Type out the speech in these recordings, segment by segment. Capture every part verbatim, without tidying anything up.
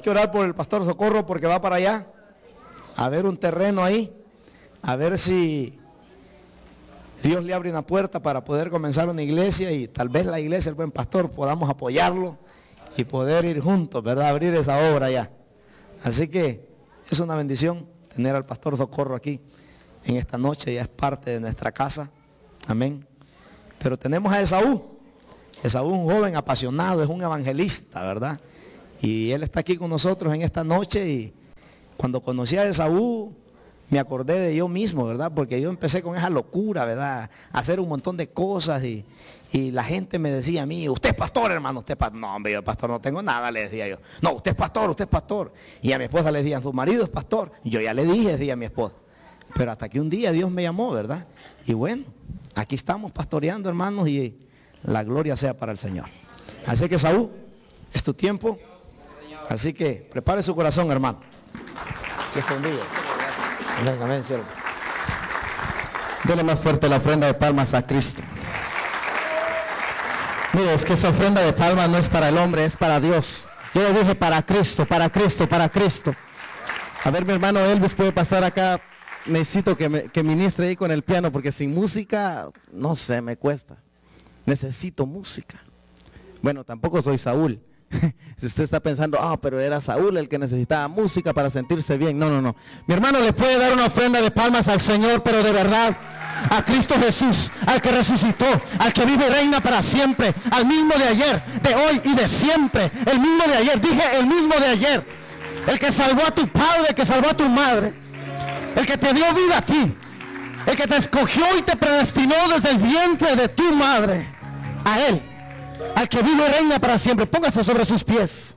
que orar por el pastor Socorro porque va para allá a ver un terreno ahí, a ver si Dios le abre una puerta para poder comenzar una iglesia y tal vez la iglesia, el buen pastor, podamos apoyarlo y poder ir juntos, ¿verdad? Abrir esa obra allá. Así que es una bendición tener al pastor Socorro aquí en esta noche, ya es parte de nuestra casa, amén. Pero tenemos a Esaú, Esaú un joven apasionado, es un evangelista, ¿verdad? Y él está aquí con nosotros en esta noche y cuando conocí a Esaú me acordé de yo mismo, ¿verdad? Porque yo empecé con esa locura, ¿verdad? A hacer un montón de cosas y, y la gente me decía a mí, usted es pastor, hermano, usted es pastor. No, hombre, yo pastor no tengo nada, le decía yo. No, usted es pastor, usted es pastor. Y a mi esposa le decían, su marido es pastor. Y yo ya le dije, decía a mi esposa. Pero hasta que un día Dios me llamó, ¿verdad? Y bueno, aquí estamos pastoreando, hermanos, y la gloria sea para el Señor. Así que, Saúl, es tu tiempo. Así que prepare su corazón, hermano. Dios te bendiga. Amén, amén, cielo. Dele más fuerte la ofrenda de palmas a Cristo. Mire, es que esa ofrenda de palmas no es para el hombre, es para Dios. Yo le dije para Cristo, para Cristo, para Cristo. A ver, mi hermano Elvis puede pasar acá. Necesito que, me, que ministre ahí con el piano, porque sin música, no sé, me cuesta. Necesito música. Bueno, tampoco soy Saúl. Si usted está pensando, ah, pero era Saúl el que necesitaba música para sentirse bien. No, no, no. Mi hermano le puede dar una ofrenda de palmas al Señor, pero de verdad, a Cristo Jesús, al que resucitó, al que vive y reina para siempre, al mismo de ayer, de hoy y de siempre. El mismo de ayer, dije el mismo de ayer. El que salvó a tu padre, el que salvó a tu madre, el que te dio vida a ti, el que te escogió y te predestinó desde el vientre de tu madre. A Él, al que vive y reina para siempre. Póngase sobre sus pies.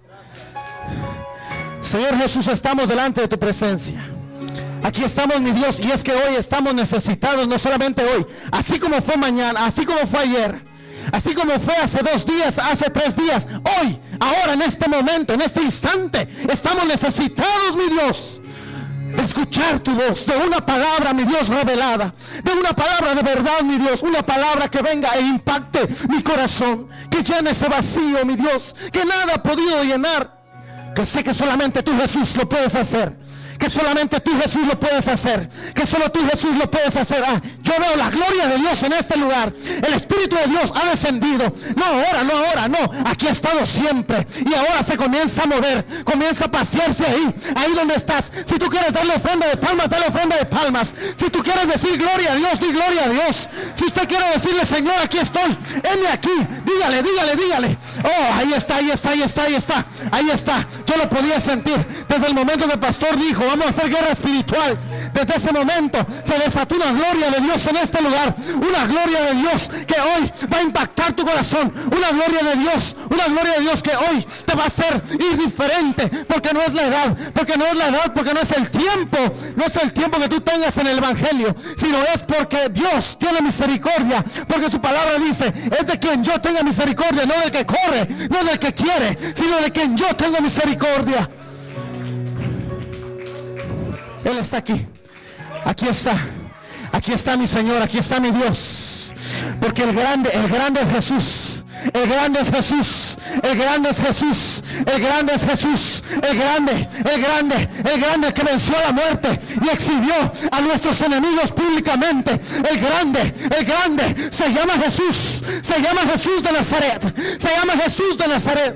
Señor Jesús, estamos delante de tu presencia. Aquí estamos, mi Dios, y es que hoy estamos necesitados, no solamente hoy, así como fue mañana, así como fue ayer, así como fue hace dos días, hace tres días, hoy, ahora, en este momento, en este instante, estamos necesitados, mi Dios, de escuchar tu voz, de una palabra, mi Dios, revelada, de una palabra de verdad, mi Dios, una palabra que venga e impacte mi corazón, que llene ese vacío, mi Dios, que nada ha podido llenar, que sé que solamente tú, Jesús, lo puedes hacer. Que solamente tú, Jesús, lo puedes hacer. Que solo tú, Jesús, lo puedes hacer. Ah, yo veo la gloria de Dios en este lugar. El Espíritu de Dios ha descendido. No ahora, no ahora, no. Aquí ha estado siempre. Y ahora se comienza a mover. Comienza a pasearse ahí. Ahí donde estás. Si tú quieres darle ofrenda de palmas, dale ofrenda de palmas. Si tú quieres decir gloria a Dios, di gloria a Dios. Si usted quiere decirle, Señor, aquí estoy. Heme aquí. Dígale, dígale, dígale. Oh, ahí está, ahí está, ahí está, ahí está. Ahí está. Yo lo podía sentir. Desde el momento que el pastor dijo, vamos a hacer guerra espiritual. Desde ese momento se desató una gloria de Dios en este lugar. Una gloria de Dios que hoy va a impactar tu corazón. Una gloria de Dios, una gloria de Dios que hoy te va a hacer ir diferente. Porque no es la edad, porque no es la edad, porque no es el tiempo. No es el tiempo que tú tengas en el evangelio, sino es porque Dios tiene misericordia. Porque su palabra dice, es de quien yo tenga misericordia, no del que corre, no del que quiere, sino de quien yo tengo misericordia. Él está aquí. Aquí está. Aquí está mi Señor. Aquí está mi Dios. Porque el grande, el grande es Jesús. El grande es Jesús. El grande es Jesús. El grande es Jesús. El grande, el grande, el grande que venció a la muerte y exhibió a nuestros enemigos públicamente. El grande, el grande se llama Jesús. Se llama Jesús de Nazaret. Se llama Jesús de Nazaret.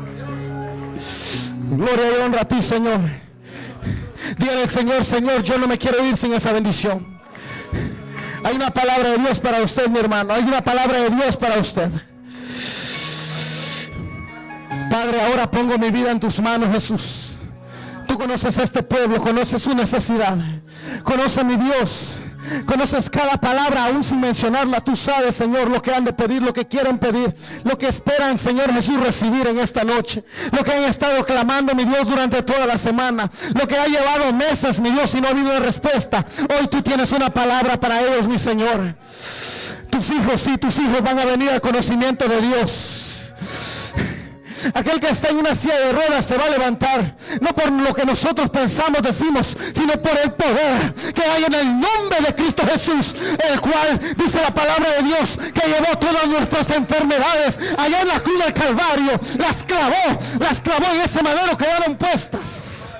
Gloria y honra a ti, Señor. Dígale al Señor, Señor, yo no me quiero ir sin esa bendición. Hay una palabra de Dios para usted, mi hermano. Hay una palabra de Dios para usted. Padre, ahora pongo mi vida en tus manos, Jesús. Tú conoces a este pueblo, conoces su necesidad. Conoce, mi Dios, conoces cada palabra, aún sin mencionarla. Tú sabes, Señor, lo que han de pedir, lo que quieren pedir, lo que esperan, Señor Jesús, recibir en esta noche, lo que han estado clamando, mi Dios, durante toda la semana, lo que ha llevado meses, mi Dios, y no ha habido respuesta. Hoy tú tienes una palabra para ellos, mi Señor. Tus hijos, sí, tus hijos van a venir al conocimiento de Dios. Aquel que está en una silla de ruedas se va a levantar, no por lo que nosotros pensamos, decimos, sino por el poder que hay en el nombre de Cristo Jesús, el cual dice la palabra de Dios que llevó todas nuestras enfermedades allá en la cruz del Calvario, las clavó, las clavó en ese madero, quedaron puestas.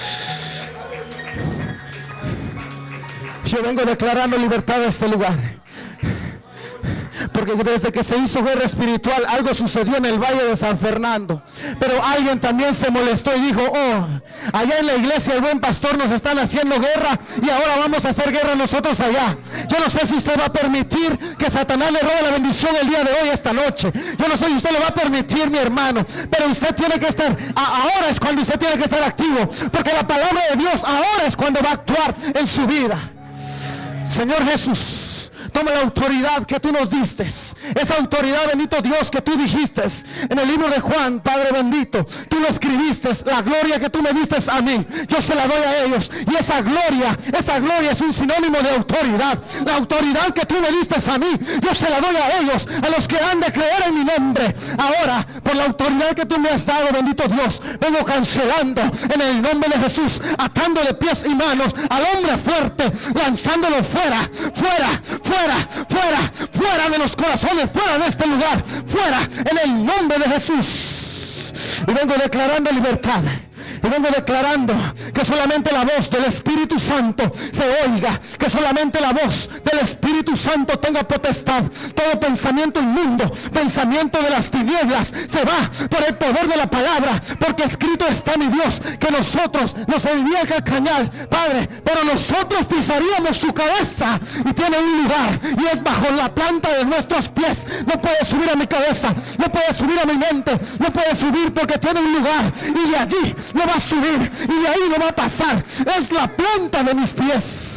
Yo vengo declarando libertad a este lugar, porque desde que se hizo guerra espiritual algo sucedió en el Valle de San Fernando, pero alguien también se molestó y dijo, oh, allá en la iglesia el buen pastor nos están haciendo guerra y ahora vamos a hacer guerra nosotros allá. Yo no sé si usted va a permitir que Satanás le robe la bendición el día de hoy, esta noche. Yo no sé si usted lo va a permitir, mi hermano, pero usted tiene que estar, ahora es cuando usted tiene que estar activo, porque la palabra de Dios ahora es cuando va a actuar en su vida. Señor Jesús, toma la autoridad que tú nos diste, esa autoridad, bendito Dios, que tú dijiste en el libro de Juan, Padre bendito, tú lo escribiste, la gloria que tú me diste a mí, yo se la doy a ellos, y esa gloria, esa gloria es un sinónimo de autoridad. La autoridad que tú me diste a mí, yo se la doy a ellos, a los que han de creer en mi nombre. Ahora, por la autoridad que tú me has dado, bendito Dios, vengo cancelando en el nombre de Jesús, atándole pies y manos al hombre fuerte, lanzándolo fuera, fuera, fuera, fuera, fuera de los corazones, fuera de este lugar, fuera en el nombre de Jesús. Y vengo declarando libertad. Y vengo declarando que solamente la voz del Espíritu Santo se oiga, que solamente la voz del Espíritu Santo tenga potestad. Todo pensamiento inmundo, pensamiento de las tinieblas, se va por el poder de la palabra, porque escrito está, mi Dios, que nosotros nos heriría el cañal, Padre, pero nosotros pisaríamos su cabeza, y tiene un lugar, y es bajo la planta de nuestros pies. No puede subir a mi cabeza, no puede subir a mi mente, no puede subir porque tiene un lugar, y de allí no va a subir, y de ahí no va a pasar. Es la planta de mis pies.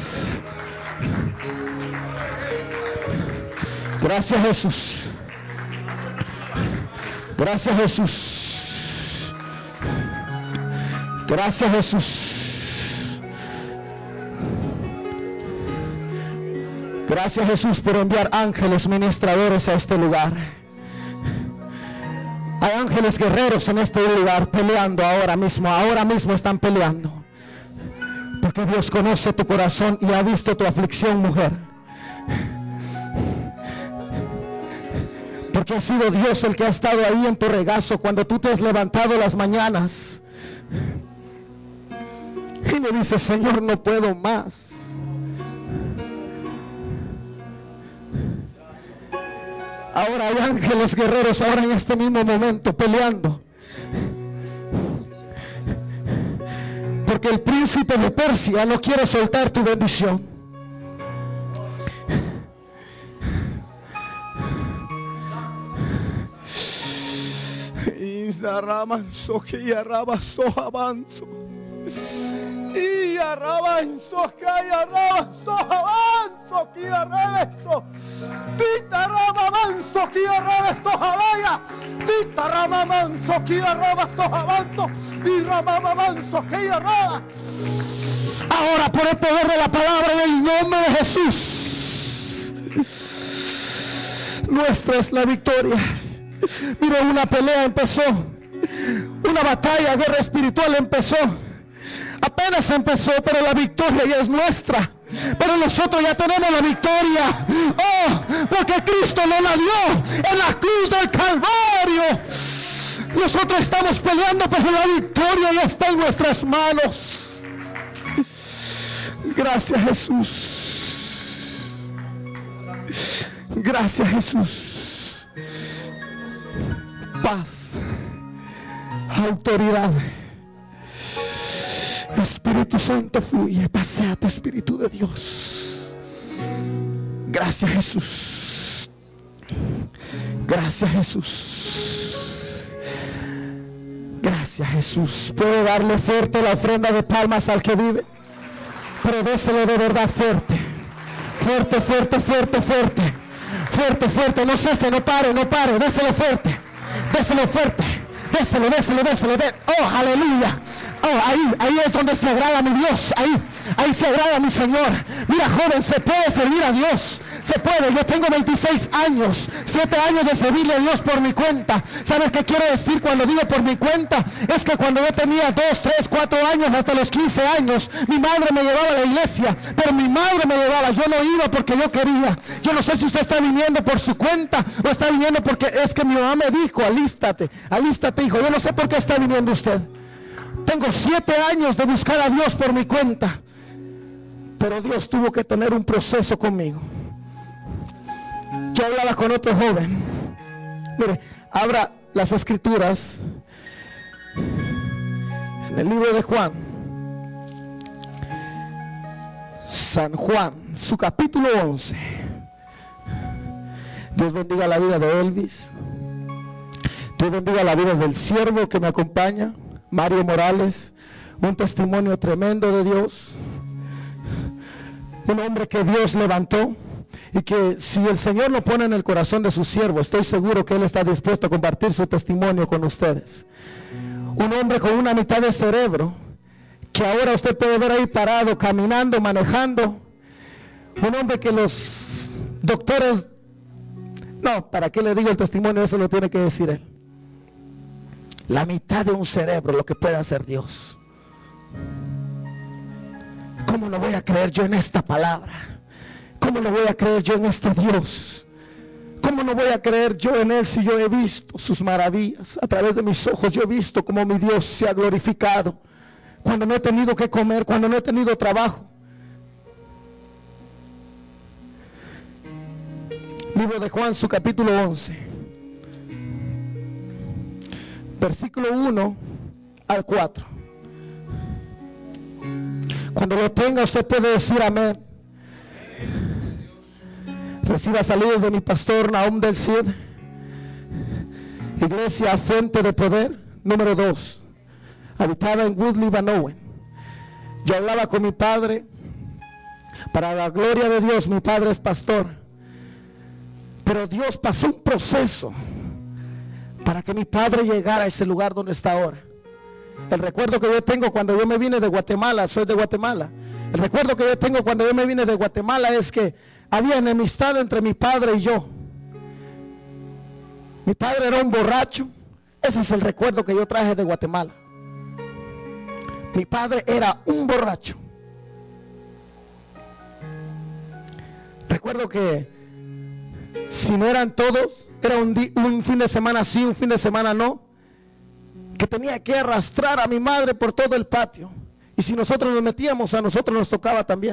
Gracias, Jesús. Gracias, Jesús. Gracias, Jesús. Gracias, Jesús, por enviar ángeles ministradores a este lugar. Hay ángeles guerreros en este lugar peleando ahora mismo, ahora mismo están peleando. Porque Dios conoce tu corazón y ha visto tu aflicción, mujer. Porque ha sido Dios el que ha estado ahí en tu regazo cuando tú te has levantado las mañanas. Y le dices, Señor, no puedo más. Ahora hay ángeles guerreros ahora en este mismo momento peleando, porque el príncipe de Persia no quiere soltar tu bendición. Y y arrabanzo, que hay arrabanzo, avanzo, que arrabanzo, tita ramamanzo, que arrabanzo, javaya, tita ramamanzo, que arrabanzo, avanzo, y ramamanzo, que arrabanzo. Ahora, por el poder de la palabra, en el nombre de Jesús, nuestra es la victoria. Mira, una pelea empezó, una batalla, guerra espiritual empezó. Apenas empezó, pero la victoria ya es nuestra. Pero nosotros ya tenemos la victoria. Oh, porque Cristo nos la dio en la cruz del Calvario. Nosotros estamos peleando, pero la victoria ya está en nuestras manos. Gracias, Jesús. Gracias, Jesús. Paz, autoridad. Espíritu Santo, fluye, paséate, Espíritu de Dios. Gracias, Jesús. Gracias, Jesús. Gracias, Jesús. Puedo darle fuerte la ofrenda de palmas al que vive, pero déselo de verdad fuerte. Fuerte, fuerte, fuerte, fuerte. Fuerte, fuerte, no cese, no pare, no pare. Déselo fuerte. Déselo fuerte. Déselo, déselo, déselo. déselo. Oh, aleluya. Oh, ahí, ahí es donde se agrada mi Dios. Ahí, ahí se agrada mi Señor. Mira, joven, se puede servir a Dios. Se puede. Yo tengo veintiséis años, siete años de servirle a Dios por mi cuenta. ¿Sabes qué quiero decir cuando digo por mi cuenta? Es que cuando yo tenía dos, tres, cuatro años, hasta los quince años, mi madre me llevaba a la iglesia, pero mi madre me llevaba, yo no iba porque yo quería. Yo no sé si usted está viniendo por su cuenta o está viniendo porque es que mi mamá me dijo, alístate, alístate, hijo. Yo no sé por qué está viniendo usted. Tengo siete años de buscar a Dios por mi cuenta, pero Dios tuvo que tener un proceso conmigo. Yo hablaba con otro joven. Mire, abra las escrituras en el libro de Juan, San Juan, su capítulo once. Dios bendiga la vida de Elvis. Dios bendiga la vida del siervo que me acompaña, Mario Morales. Un testimonio tremendo de Dios. Un hombre que Dios levantó y que si el Señor lo pone en el corazón de su siervo, estoy seguro que Él está dispuesto a compartir su testimonio con ustedes. Un hombre con una mitad de cerebro que ahora usted puede ver ahí parado, caminando, manejando. Un hombre que los doctores, no, ¿para qué le digo el testimonio? Eso lo tiene que decir él. La mitad de un cerebro, lo que puede hacer Dios. ¿Cómo no voy a creer yo en esta palabra? ¿Cómo no voy a creer yo en este Dios? ¿Cómo no voy a creer yo en Él si yo he visto sus maravillas? A través de mis ojos yo he visto cómo mi Dios se ha glorificado. Cuando no he tenido que comer, cuando no he tenido trabajo. Libro de Juan, su capítulo once. Versículo uno al cuatro. Cuando lo tenga usted puede decir amén. Reciba saludos de mi pastor Nahum del Cid. Iglesia Fuente de Poder, número dos, habitada en Woodley, Van Owen. Yo hablaba con mi padre. Para la gloria de Dios, mi padre es pastor. Pero Dios pasó un proceso para que mi padre llegara a ese lugar donde está ahora. El recuerdo que yo tengo cuando yo me vine de Guatemala, soy de Guatemala. El recuerdo que yo tengo cuando yo me vine de Guatemala es que había enemistad entre mi padre y yo. Mi padre era un borracho. Ese es el recuerdo que yo traje de Guatemala. Mi padre era un borracho. Recuerdo que si no eran todos, era un, di- un fin de semana sí, un fin de semana no, que tenía que arrastrar a mi madre por todo el patio. Y si nosotros nos metíamos, a nosotros nos tocaba también.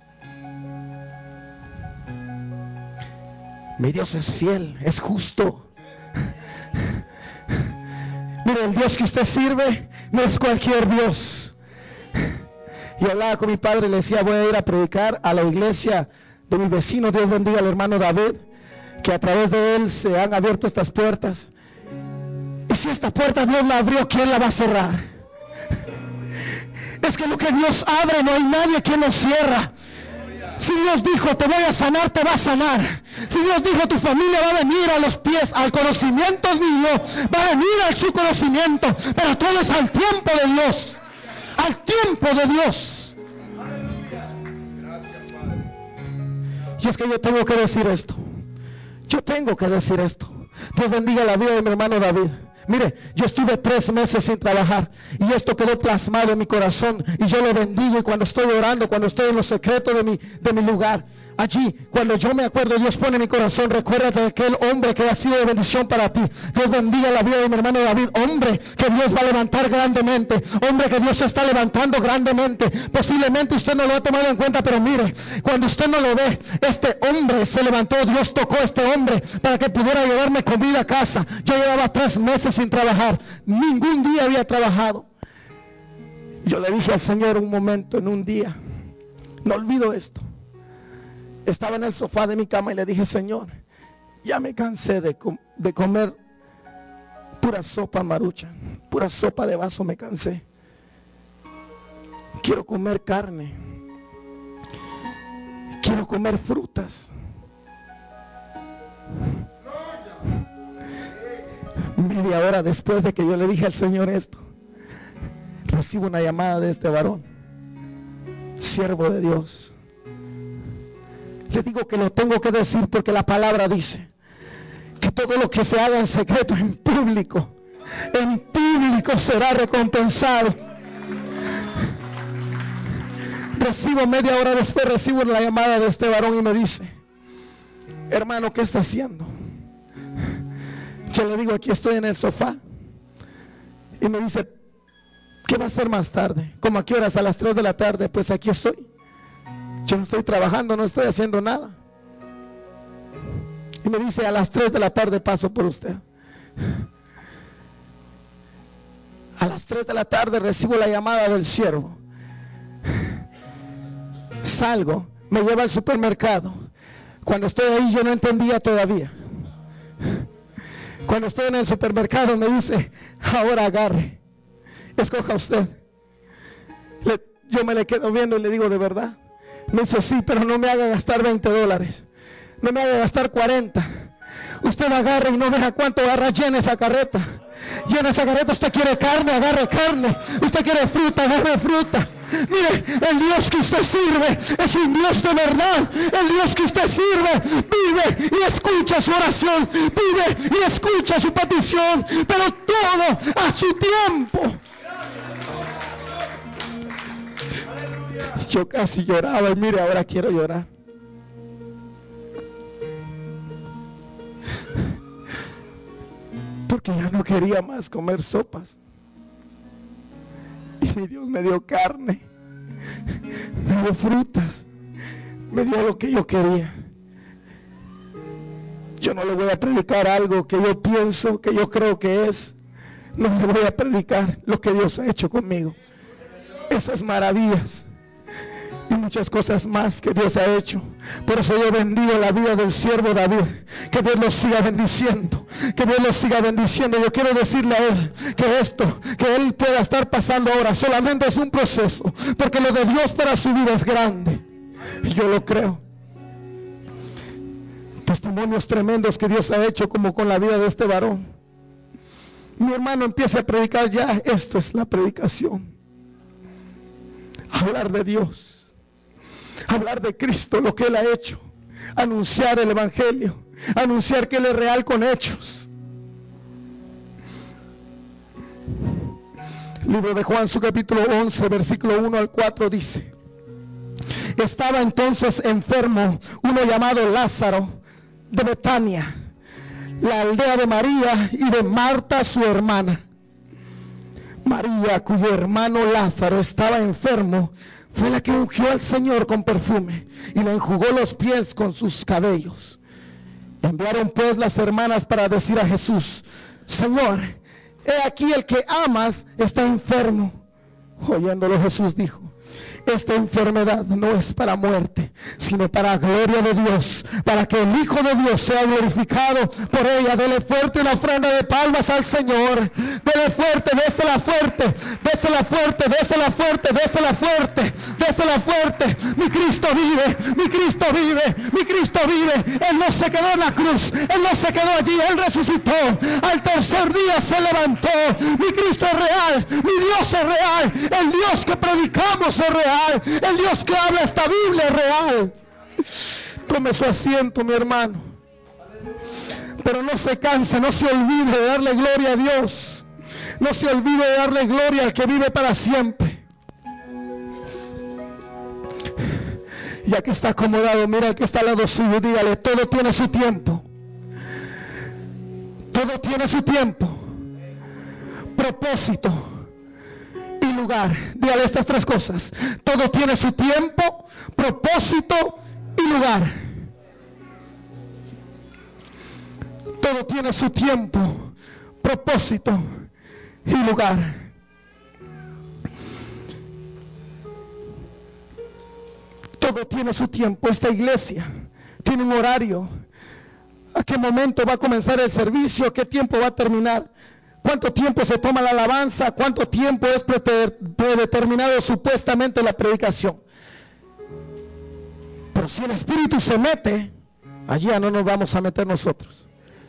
Mi Dios es fiel, es justo. Mire, el Dios que usted sirve no es cualquier Dios. Y hablaba con mi padre y le decía, voy a ir a predicar a la iglesia de mi vecino. Dios bendiga al hermano David, que a través de él se han abierto estas puertas. Y si esta puerta Dios la abrió, ¿quién la va a cerrar? Es que lo que Dios abre no hay nadie que lo cierra. Si Dios dijo te voy a sanar, te va a sanar. Si Dios dijo tu familia va a venir a los pies, al conocimiento mío, va a venir al su conocimiento. Pero todo es al tiempo de Dios. Al tiempo de Dios. Y es que yo tengo que decir esto. Yo tengo que decir esto. Dios bendiga la vida de mi hermano David. Mire, yo estuve tres meses sin trabajar y esto quedó plasmado en mi corazón y yo lo bendigo. Y cuando estoy orando, cuando estoy en los secretos de mi, de mi lugar, allí, cuando yo me acuerdo, Dios pone en mi corazón, recuérdate de aquel hombre que ha sido de bendición para ti. Dios bendiga la vida de mi hermano David, hombre que Dios va a levantar grandemente, hombre que Dios está levantando grandemente. Posiblemente usted no lo ha tomado en cuenta, pero mire, cuando usted no lo ve, este hombre se levantó, Dios tocó a este hombre para que pudiera llevarme comida a casa. Yo llevaba tres meses sin trabajar, ningún día había trabajado. Yo le dije al Señor un momento, en un día, no olvido esto. Estaba en el sofá de mi cama y le dije, Señor, ya me cansé de, com- de comer pura sopa marucha, pura sopa de vaso, me cansé. Quiero comer carne, quiero comer frutas. Media hora después de que yo le dije al Señor esto, recibo una llamada de este varón, siervo de Dios. Le digo que lo tengo que decir porque la palabra dice que todo lo que se haga en secreto, en público, en público será recompensado. Recibo media hora después, recibo la llamada de este varón y me dice: hermano, ¿qué está haciendo? Yo le digo: aquí estoy en el sofá. Y me dice: ¿qué va a hacer más tarde? ¿Cómo a qué horas? A las tres de la tarde. Pues aquí estoy. Yo no estoy trabajando, no estoy haciendo nada. Y me dice: a las tres de la tarde paso por usted. A las tres de la tarde recibo la llamada del siervo. Salgo, me lleva al supermercado. Cuando estoy ahí yo no entendía todavía. Cuando estoy en el supermercado me dice: ahora agarre, escoja usted. Le, yo me le quedo viendo y le digo: ¿de verdad? Me dice: sí, pero no me haga gastar veinte dólares, no me haga gastar cuarenta. Usted agarre y no deja cuánto agarra, llena esa carreta. Llena esa carreta. Usted quiere carne, agarre carne. Usted quiere fruta, agarre fruta. Mire, el Dios que usted sirve es un Dios de verdad. El Dios que usted sirve vive y escucha su oración, vive y escucha su petición, pero todo a su tiempo. Yo casi lloraba y mire, ahora quiero llorar. Porque ya no quería más comer sopas. Y mi Dios me dio carne, me dio frutas, me dio lo que yo quería. Yo no le voy a predicar algo que yo pienso, que yo creo que es. No le voy a predicar lo que Dios ha hecho conmigo. Esas maravillas y muchas cosas más que Dios ha hecho. Por eso yo bendigo la vida del siervo David. Que Dios lo siga bendiciendo, que Dios lo siga bendiciendo. Yo quiero decirle a él que esto que él pueda estar pasando ahora solamente es un proceso, porque lo de Dios para su vida es grande, y yo lo creo. Testimonios tremendos que Dios ha hecho, como con la vida de este varón. Mi hermano, empiece a predicar ya. Esto es la predicación. Hablar de Dios, hablar de Cristo, lo que Él ha hecho, anunciar el Evangelio, anunciar que Él es real con hechos. Libro de Juan, su capítulo once, versículo uno al cuatro dice: estaba entonces enfermo uno llamado Lázaro, de Betania, la aldea de María y de Marta su hermana. María, cuyo hermano Lázaro estaba enfermo, fue la que ungió al Señor con perfume y le enjugó los pies con sus cabellos. Enviaron pues las hermanas para decir a Jesús: Señor, he aquí el que amas está enfermo. Oyéndolo, Jesús dijo: esta enfermedad no es para muerte, sino para gloria de Dios, para que el Hijo de Dios sea glorificado por ella. Dele fuerte una ofrenda de palmas al Señor. Dele fuerte, désela fuerte, désela fuerte, désela fuerte, désela fuerte, désela fuerte. Mi Cristo vive, mi Cristo vive, mi Cristo vive. Él no se quedó en la cruz, Él no se quedó allí, Él resucitó. Al tercer día se levantó. Mi Cristo es real, mi Dios es real, el Dios que predicamos es real. El Dios que habla esta Biblia es real. Tome su asiento, mi hermano, pero no se canse, no se olvide de darle gloria a Dios. No se olvide de darle gloria al que vive para siempre. Ya que está acomodado, mira al que está al lado suyo, dígale: todo tiene su tiempo. Todo tiene su tiempo, propósito y lugar. Dígale estas tres cosas: todo tiene su tiempo, propósito y lugar. Todo tiene su tiempo, propósito y lugar. Todo tiene su tiempo. Esta iglesia tiene un horario. ¿A qué momento va a comenzar el servicio? ¿Qué tiempo va a terminar? ¿Cuánto tiempo se toma la alabanza? ¿Cuánto tiempo es predeterminado supuestamente la predicación? Pero si el Espíritu se mete, allí ya no nos vamos a meter nosotros.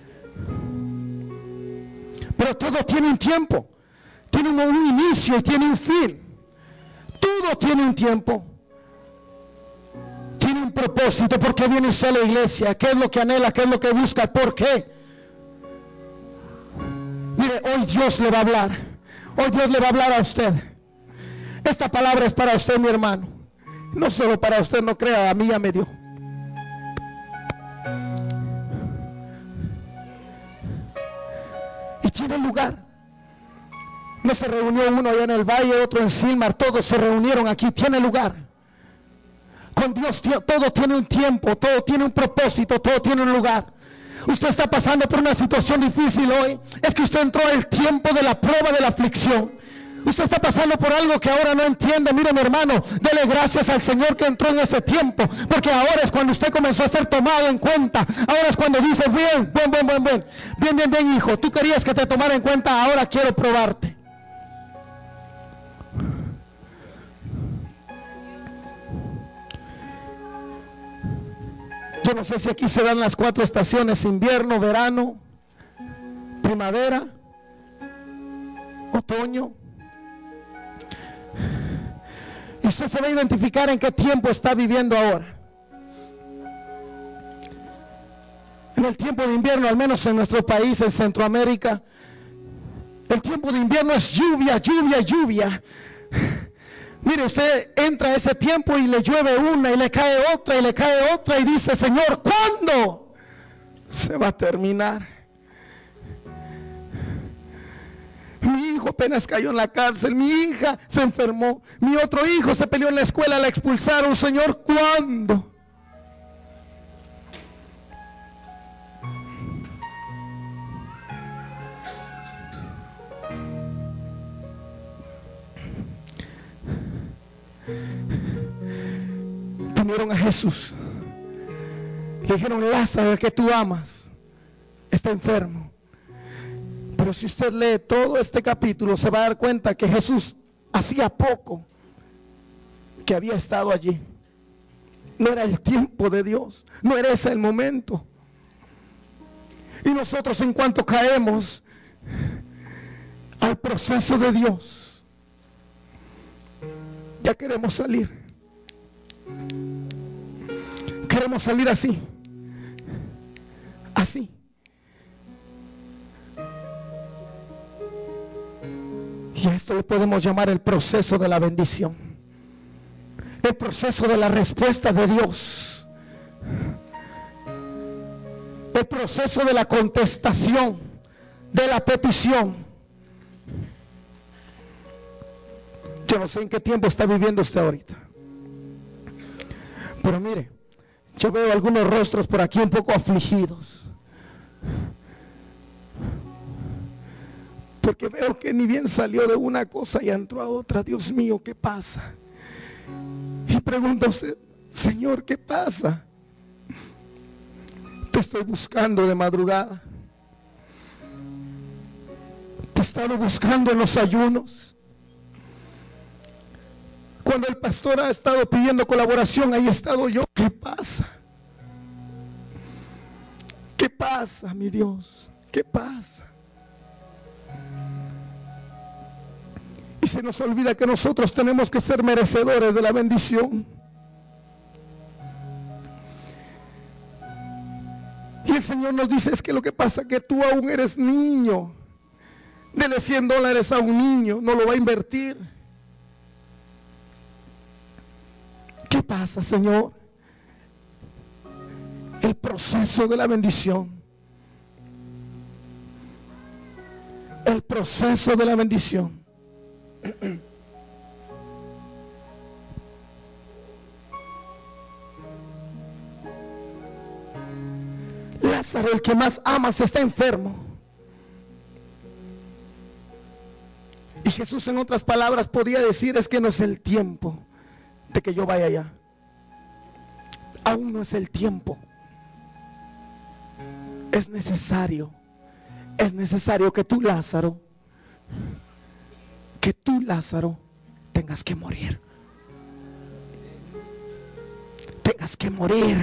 Pero todo tiene un tiempo, tiene un inicio y tiene un fin. Todo tiene un tiempo, tiene un propósito. ¿Por qué viene usted a la iglesia? ¿Qué es lo que anhela? ¿Qué es lo que busca? ¿Por qué? Mire, hoy Dios le va a hablar. Hoy Dios le va a hablar a usted. Esta palabra es para usted, mi hermano. No solo para usted, no crea, a mí ya me dio. Y tiene lugar. No se reunió uno allá en el valle, otro en Silmar, todos se reunieron aquí. Tiene lugar. Con Dios todo tiene un tiempo, todo tiene un propósito, todo tiene un lugar. Usted está pasando por una situación difícil hoy. Es que usted entró al tiempo de la prueba, de la aflicción. Usted está pasando por algo que ahora no entiende. Mire, mi hermano, dele gracias al Señor que entró en ese tiempo, porque ahora es cuando usted comenzó a ser tomado en cuenta. Ahora es cuando dice, bien, bien, bien, bien, bien, bien, bien, bien, hijo, tú querías que te tomara en cuenta, ahora quiero probarte. Yo no sé si aquí se dan las cuatro estaciones: invierno, verano, primavera, otoño. Y usted se va a identificar en qué tiempo está viviendo ahora. En el tiempo de invierno, al menos en nuestro país, en Centroamérica, el tiempo de invierno es lluvia, lluvia, lluvia. Mire, usted entra a ese tiempo y le llueve una y le cae otra y le cae otra y dice, Señor, ¿cuándo se va a terminar? Mi hijo apenas cayó en la cárcel, mi hija se enfermó, mi otro hijo se peleó en la escuela, la expulsaron. Señor, ¿cuándo? Vinieron a Jesús, le dijeron, Lázaro, el que tú amas, está enfermo. Pero si usted lee todo este capítulo, se va a dar cuenta que Jesús hacía poco que había estado allí. No era el tiempo de Dios, no era ese el momento. Y nosotros, en cuanto caemos al proceso de Dios, ya queremos salir. Queremos salir así, así. Y a esto le podemos llamar el proceso de la bendición, el proceso de la respuesta de Dios, el proceso de la contestación, de la petición. Yo no sé en qué tiempo está viviendo usted ahorita, pero mire, yo veo algunos rostros por aquí un poco afligidos, porque veo que ni bien salió de una cosa y entró a otra. Dios mío, ¿qué pasa? Y pregunta usted, Señor, ¿qué pasa? Te estoy buscando de madrugada, te he estado buscando en los ayunos. Cuando el pastor ha estado pidiendo colaboración, ahí he estado yo. ¿Qué pasa? ¿Qué pasa, mi Dios? ¿Qué pasa? Y se nos olvida que nosotros tenemos que ser merecedores de la bendición. Y el Señor nos dice, es que lo que pasa es que tú aún eres niño. Dele cien dólares a un niño, no lo va a invertir. ¿Qué pasa, Señor? El proceso de la bendición. El proceso de la bendición. Lázaro, el que más amas, está enfermo. Y Jesús, en otras palabras, podía decir, es que no es el tiempo de que yo vaya allá. Aún no es el tiempo. Es necesario, es necesario que tú, Lázaro, que tú, Lázaro, tengas que morir. Tengas que morir.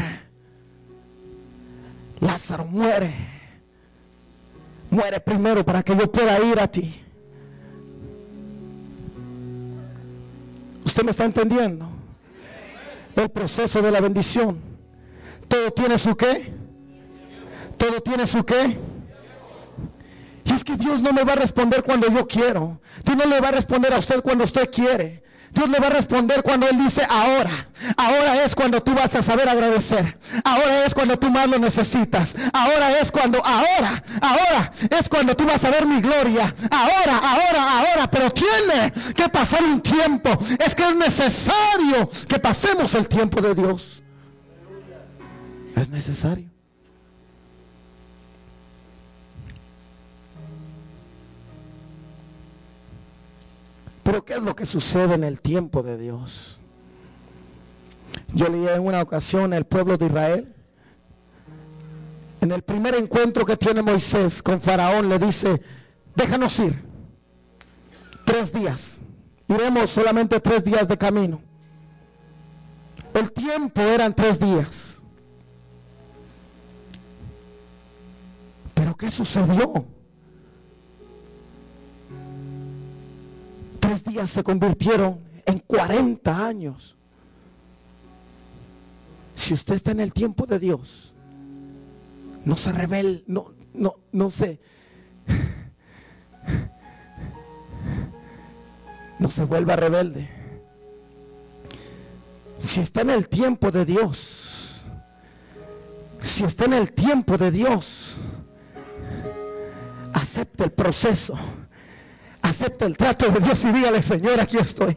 Lázaro, muere. Muere primero para que yo pueda ir a ti. ¿Usted me está entendiendo? el proceso de la bendición. Todo tiene su qué. Todo tiene su qué. Y es que Dios no me va a responder cuando yo quiero. Dios no le va a responder a usted cuando usted quiere. Dios le va a responder cuando Él dice ahora. Ahora es cuando tú vas a saber agradecer. Ahora es cuando tú más lo necesitas. Ahora es cuando, ahora, ahora es cuando tú vas a ver mi gloria. Ahora, ahora, ahora. Pero tiene que pasar un tiempo. Es que es necesario que pasemos el tiempo de Dios. Es necesario. Pero ¿qué es lo que sucede en el tiempo de Dios? Yo leí en una ocasión el pueblo de Israel. En el primer encuentro que tiene Moisés con Faraón, le dice: déjanos ir. Tres días. Iremos solamente tres días de camino. El tiempo eran tres días. ¿Pero qué sucedió? Tres días se convirtieron en cuarenta años. Si usted está en el tiempo de Dios, no se rebelde, no, no, no se, no se vuelva rebelde. Si está en el tiempo de Dios, si está en el tiempo de Dios, acepte el proceso. Acepta el trato de Dios y dígale: Señor, aquí estoy.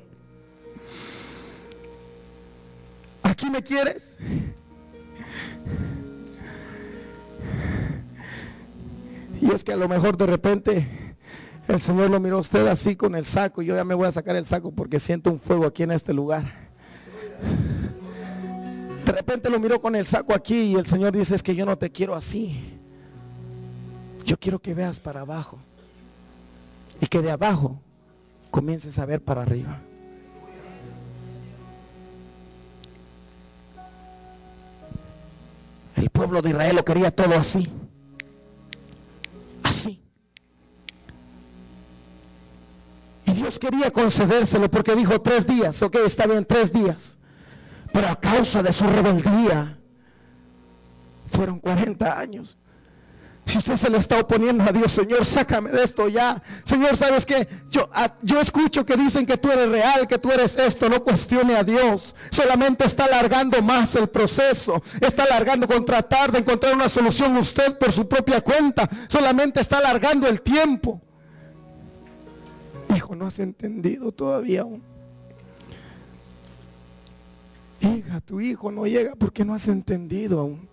¿Aquí me quieres? Y es que a lo mejor de repente el Señor lo miró a usted así con el saco. Y yo ya me voy a sacar el saco porque siento un fuego aquí en este lugar. De repente lo miró con el saco aquí y el Señor dice: es que yo no te quiero así. Yo quiero que veas para abajo. Y que de abajo comiences a ver para arriba. El pueblo de Israel lo quería todo así. Así. Y Dios quería concedérselo porque dijo: tres días. Ok, está bien, tres días. Pero a causa de su rebeldía fueron cuarenta años. Si usted se le está oponiendo a Dios: Señor, sácame de esto ya. Señor, ¿sabes qué? Yo, a, yo escucho que dicen que tú eres real, que tú eres esto. No cuestione a Dios. Solamente está alargando más el proceso. Está alargando con tratar de encontrar una solución usted por su propia cuenta. Solamente está alargando el tiempo. Hijo, no has entendido todavía aún. Hija, tu hijo no llega porque no has entendido aún.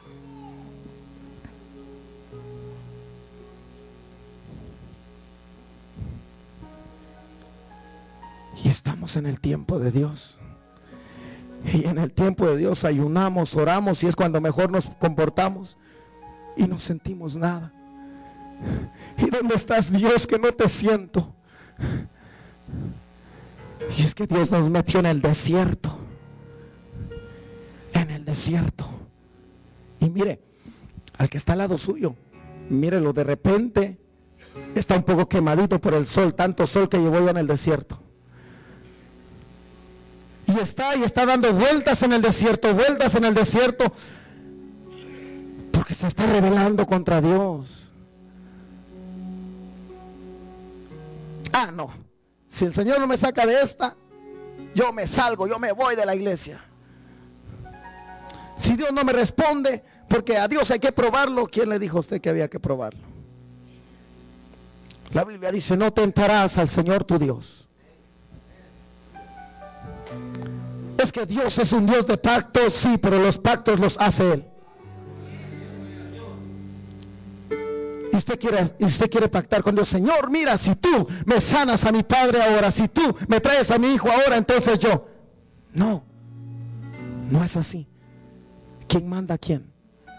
Y estamos en el tiempo de Dios. Y en el tiempo de Dios ayunamos, oramos, y es cuando mejor nos comportamos y no sentimos nada. ¿Y dónde estás, Dios, que no te siento? Y es que Dios nos metió en el desierto. En el desierto. Y mire, al que está al lado suyo, mírelo, de repente está un poco quemadito por el sol, tanto sol que llevó ya en el desierto. Y está, y está dando vueltas en el desierto, vueltas en el desierto, porque se está rebelando contra Dios. Ah, no, si el Señor no me saca de esta, yo me salgo, yo me voy de la iglesia. Si Dios no me responde, porque a Dios hay que probarlo. ¿Quién le dijo a usted que había que probarlo? La Biblia dice: no tentarás al Señor tu Dios. Es que Dios es un Dios de pactos, sí, pero los pactos los hace Él. Y usted quiere, y usted quiere pactar con Dios: Señor, mira, si tú me sanas a mi padre ahora, si tú me traes a mi hijo ahora, entonces yo. No, no es así. ¿Quién manda a quién?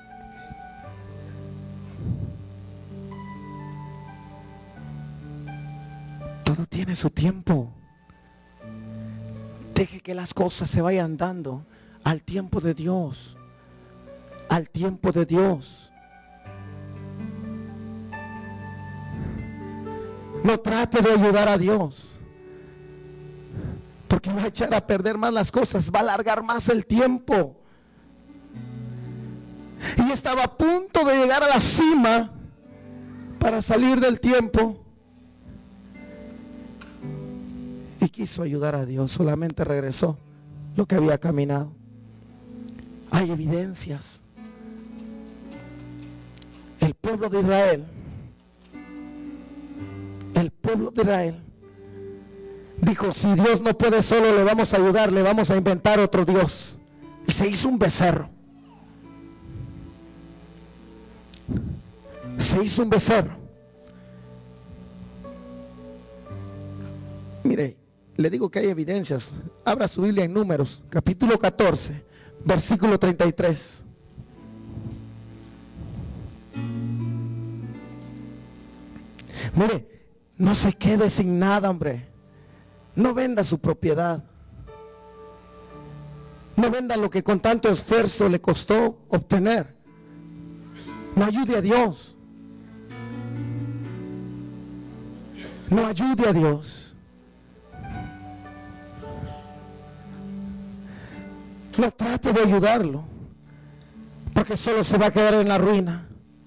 Todo tiene su tiempo. Deje que las cosas se vayan dando al tiempo de Dios. Al tiempo de Dios. No trate de ayudar a Dios. porque va a echar a perder más las cosas, va a alargar más el tiempo. Y estaba a punto de llegar a la cima para salir del tiempo. Y quiso ayudar a Dios, solamente regresó lo que había caminado. Hay evidencias. El pueblo de Israel, el pueblo de Israel dijo: si Dios no puede solo, le vamos a ayudar, le vamos a inventar otro Dios. Y se hizo un becerro. Se hizo un becerro. Mire, le digo que hay evidencias. Abra su Biblia en Números, capítulo catorce, versículo treinta y tres. Mire, no se quede sin nada, hombre. No venda su propiedad. No venda lo que con tanto esfuerzo le costó obtener. No ayude a Dios. No ayude a Dios. No trate de ayudarlo, porque solo se va a quedar en la ruina.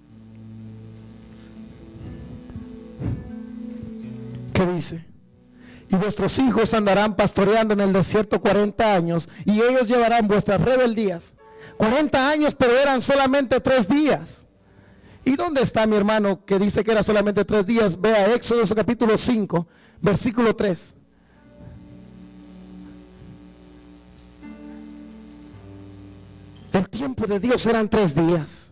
¿Qué dice? Y vuestros hijos andarán pastoreando en el desierto cuarenta años, y ellos llevarán vuestras rebeldías. cuarenta años, pero eran solamente tres días. ¿Y dónde está mi hermano que dice que era solamente tres días? Vea Éxodo capítulo cinco, versículo tres. El tiempo de Dios eran tres días.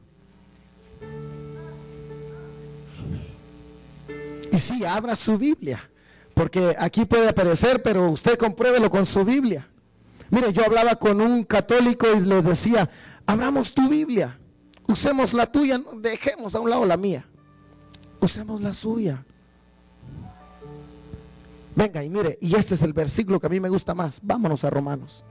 Y sí, abra su Biblia, porque aquí puede aparecer, pero usted compruébelo con su Biblia. Mire, yo hablaba con un católico y le decía: abramos tu Biblia, usemos la tuya, no dejemos a un lado la mía, usemos la suya. Venga, y mire, y este es el versículo que a mí me gusta más. Vámonos a Romanos.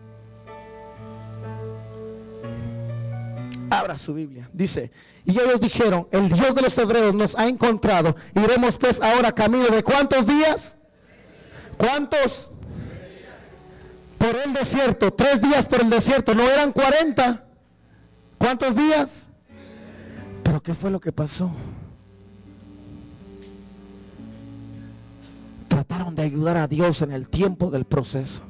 Abra su Biblia. Dice: y ellos dijeron: el Dios de los hebreos nos ha encontrado. Iremos pues ahora camino de ¿cuántos días? ¿Cuántos? Por el desierto. Tres días por el desierto. ¿No eran cuarenta? ¿Cuántos días? Pero ¿qué fue lo que pasó? Trataron de ayudar a Dios en el tiempo del proceso.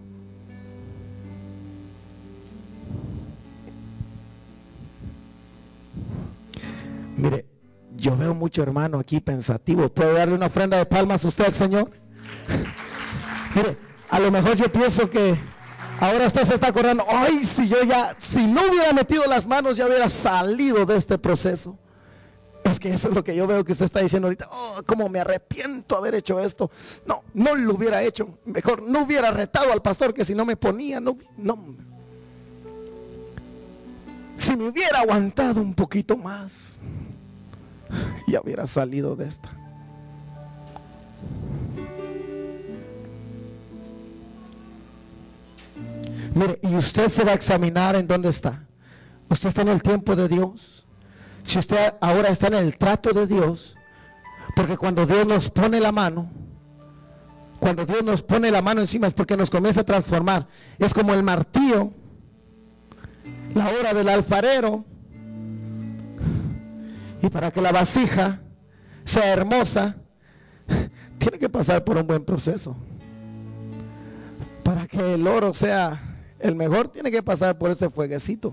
Mire, yo veo mucho hermano aquí pensativo. ¿Puede darle una ofrenda de palmas a usted al Señor? Mire, a lo mejor yo pienso que ahora usted se está acordando: ay, si yo ya, si no hubiera metido las manos, ya hubiera salido de este proceso. Es que eso es lo que yo veo que usted está diciendo ahorita: oh, cómo me arrepiento haber hecho esto. No, no lo hubiera hecho. Mejor no hubiera retado al pastor, que si no me ponía, no, no. Si me hubiera aguantado un poquito más, ya hubiera salido de esta. Mire, y usted se va a examinar en dónde está. Usted está en el tiempo de Dios. Si usted ahora está en el trato de Dios, porque cuando Dios nos pone la mano, cuando Dios nos pone la mano encima, es porque nos comienza a transformar. Es como el martillo, la hora del alfarero. Y para que la vasija sea hermosa, tiene que pasar por un buen proceso. Para que el oro sea el mejor, tiene que pasar por ese fueguecito.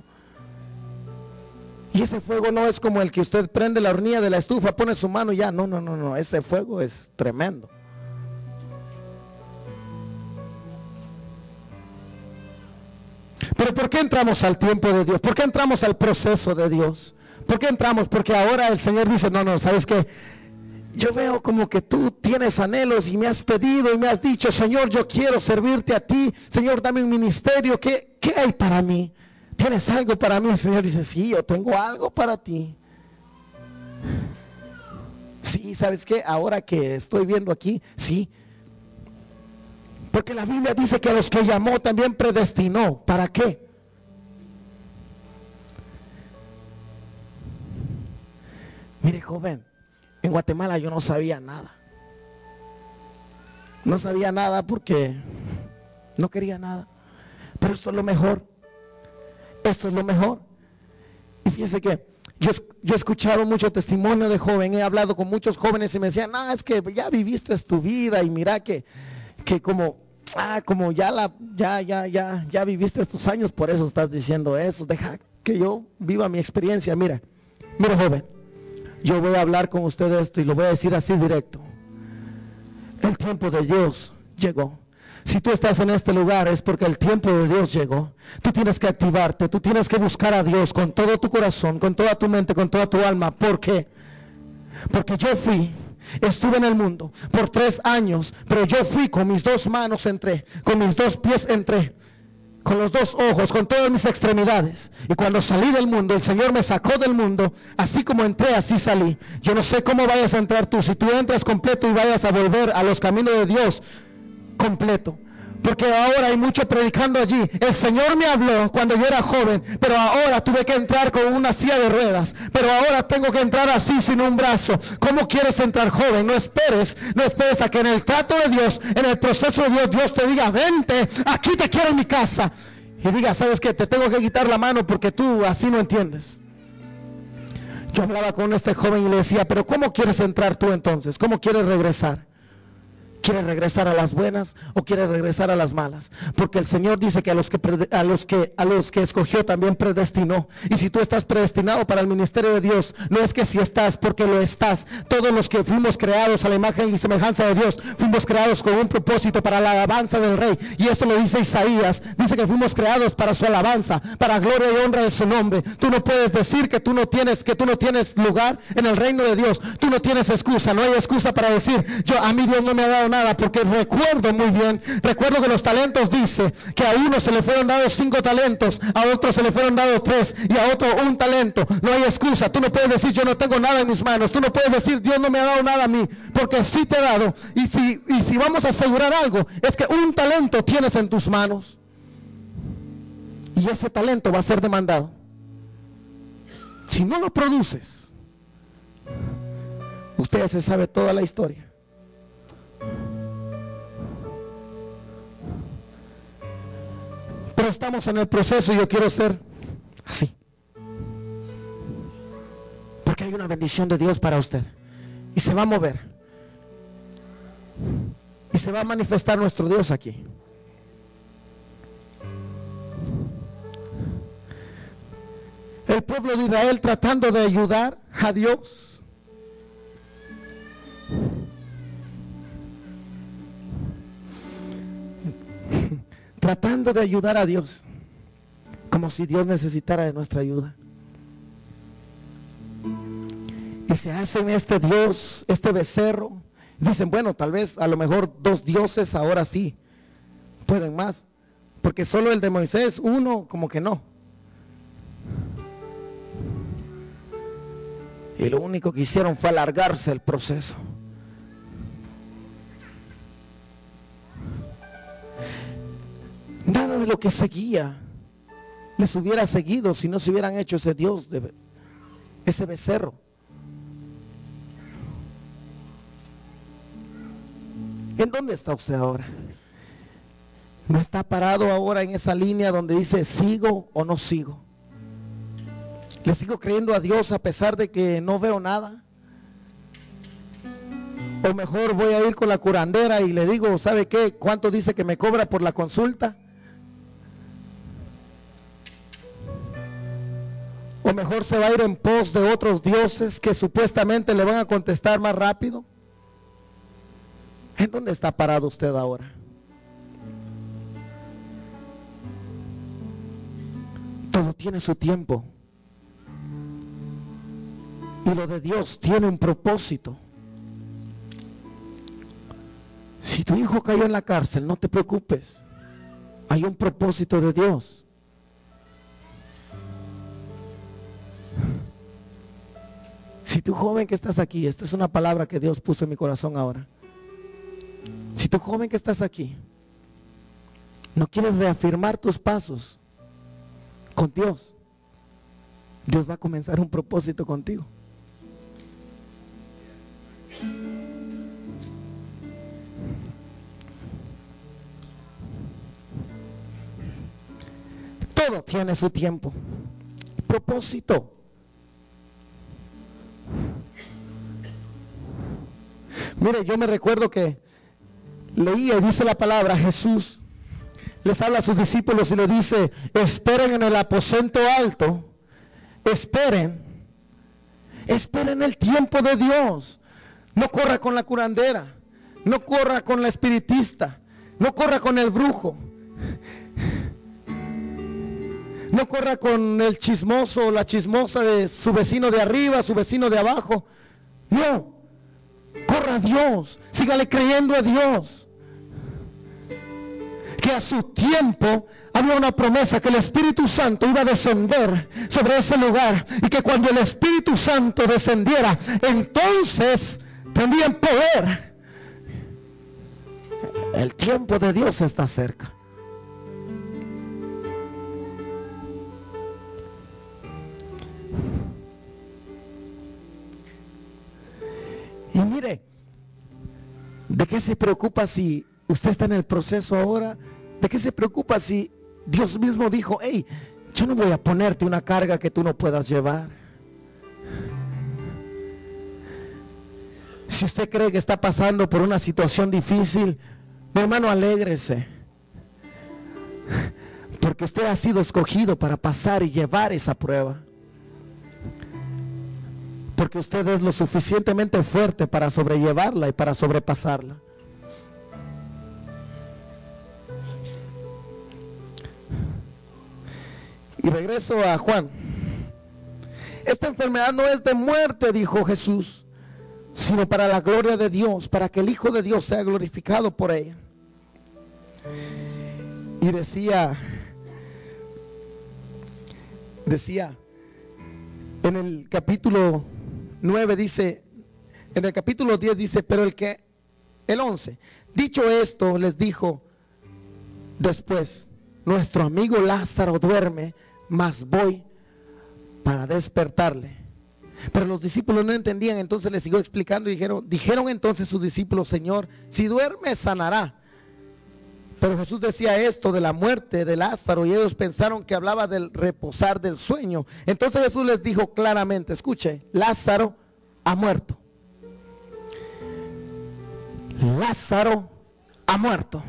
Y ese fuego no es como el que usted prende la hornilla de la estufa, pone su mano y ya. No, no, no, no. Ese fuego es tremendo. Pero ¿por qué entramos al tiempo de Dios? ¿Por qué entramos al proceso de Dios? ¿Por qué entramos? Porque ahora el Señor dice: no, no, ¿sabes qué? Yo veo como que tú tienes anhelos y me has pedido y me has dicho: Señor, yo quiero servirte a ti. Señor, dame un ministerio. ¿Qué, qué hay para mí? ¿Tienes algo para mí? El Señor dice: sí, yo tengo algo para ti. Sí, ¿sabes qué? Ahora que estoy viendo aquí, sí. Porque la Biblia dice que a los que llamó también predestinó. ¿Para qué? Mire, joven, en Guatemala yo no sabía nada. No sabía nada porque no quería nada. Pero esto es lo mejor. Esto es lo mejor. Y fíjense que yo, yo he escuchado mucho testimonio de joven, he hablado con muchos jóvenes y me decían, no, es que ya viviste tu vida y mira que, que como, ah, como ya la, ya, ya, ya, ya viviste tus años, por eso estás diciendo eso. Deja que yo viva mi experiencia. Mira, mira joven, yo voy a hablar con usted de esto y lo voy a decir así directo. El tiempo de Dios llegó. Si tú estás en este lugar es porque el tiempo de Dios llegó. Tú tienes que activarte, tú tienes que buscar a Dios con todo tu corazón, con toda tu mente, con toda tu alma. ¿Por qué? Porque yo fui, estuve en el mundo por tres años, pero yo fui con mis dos manos entré, con mis dos pies entré, con los dos ojos, con todas mis extremidades. Y cuando salí del mundo, el Señor me sacó del mundo, así como entré, así salí. Yo no sé cómo vayas a entrar tú, si tú entras completo y vayas a volver a los caminos de Dios completo. Porque ahora hay mucho predicando allí. El Señor me habló cuando yo era joven, pero ahora tuve que entrar con una silla de ruedas, pero ahora tengo que entrar así sin un brazo. ¿Cómo quieres entrar, joven? No esperes, no esperes a que en el trato de Dios, en el proceso de Dios, Dios te diga, vente, aquí te quiero en mi casa. Y diga, ¿sabes qué? Te tengo que quitar la mano porque tú así no entiendes. Yo hablaba con este joven y le decía, pero ¿cómo quieres entrar tú entonces? ¿Cómo quieres regresar? ¿Quieres regresar a las buenas o quieres regresar a las malas? Porque el Señor dice que a los que, a los que a los que escogió también predestinó. Y si tú estás predestinado para el ministerio de Dios, no es que si estás, porque lo estás. Todos los que fuimos creados a la imagen y semejanza de Dios, fuimos creados con un propósito para la alabanza del Rey. Y esto lo dice Isaías, dice que fuimos creados para su alabanza, para gloria y honra de su nombre. Tú no puedes decir que tú no tienes, que tú no tienes lugar en el reino de Dios. Tú no tienes excusa, no hay excusa para decir, yo a mí Dios no me ha dado nada. Porque recuerdo muy bien, recuerdo que los talentos dice que a uno se le fueron dados cinco talentos, a otro se le fueron dados tres y a otro un talento. No hay excusa, tú no puedes decir yo no tengo nada en mis manos, tú no puedes decir Dios no me ha dado nada a mí, porque sí te he dado. Y si, y si vamos a asegurar algo, es que un talento tienes en tus manos y ese talento va a ser demandado. Si no lo produces, usted se sabe toda la historia. Pero estamos en el proceso y yo quiero ser así. Porque hay una bendición de Dios para usted. Y se va a mover. Y se va a manifestar nuestro Dios aquí. El pueblo de Israel tratando de ayudar a Dios. Tratando de ayudar a Dios, como si Dios necesitara de nuestra ayuda. Y se hacen este Dios, este becerro. Dicen, bueno, tal vez a lo mejor dos dioses ahora sí pueden más, porque solo el de Moisés, uno, como que no. Y lo único que hicieron fue alargarse el proceso. Nada de lo que seguía les hubiera seguido si no se hubieran hecho ese Dios, de, ese becerro. ¿En dónde está usted ahora? ¿No está parado ahora en esa línea donde dice sigo o no sigo? ¿Le sigo creyendo a Dios a pesar de que no veo nada? O mejor voy a ir con la curandera y le digo, ¿sabe qué? ¿Cuánto dice que me cobra por la consulta? O mejor se va a ir en pos de otros dioses que supuestamente le van a contestar más rápido. ¿En dónde está parado usted ahora? Todo tiene su tiempo. Y lo de Dios tiene un propósito. Si tu hijo cayó en la cárcel, no te preocupes. Hay un propósito de Dios. Si tu joven que estás aquí, esta es una palabra que Dios puso en mi corazón ahora. Si tu joven que estás aquí no quieres reafirmar tus pasos con Dios, Dios va a comenzar un propósito contigo. Todo tiene su tiempo, propósito. Mire, yo me recuerdo que leía y dice la palabra, Jesús les habla a sus discípulos y le dice, esperen en el aposento alto, esperen, esperen el tiempo de Dios. No corra con la curandera, no corra con la espiritista, no corra con el brujo, no corra con el chismoso o la chismosa de su vecino de arriba, su vecino de abajo. No, corra a Dios, sígale creyendo a Dios. Que a su tiempo había una promesa que el Espíritu Santo iba a descender sobre ese lugar, y que cuando el Espíritu Santo descendiera, entonces tendrían poder. El tiempo de Dios está cerca. Y mire, ¿de qué se preocupa si usted está en el proceso ahora? ¿De qué se preocupa si Dios mismo dijo, hey, yo no voy a ponerte una carga que tú no puedas llevar? Si usted cree que está pasando por una situación difícil, mi hermano, alégrese, porque usted ha sido escogido para pasar y llevar esa prueba, porque usted es lo suficientemente fuerte para sobrellevarla y para sobrepasarla. Y regreso a Juan. Esta enfermedad no es de muerte, dijo Jesús, sino para la gloria de Dios, para que el Hijo de Dios sea glorificado por ella. Y decía, decía, en el capítulo nueve dice, en el capítulo diez dice, pero el que, el once, dicho esto, les dijo después, nuestro amigo Lázaro duerme, mas voy para despertarle. Pero los discípulos no entendían, entonces les siguió explicando y dijeron, dijeron entonces sus discípulos, Señor, si duerme sanará. Pero Jesús decía esto de la muerte de Lázaro y ellos pensaron que hablaba del reposar del sueño. Entonces Jesús les dijo claramente, escuche, Lázaro ha muerto. Lázaro ha muerto.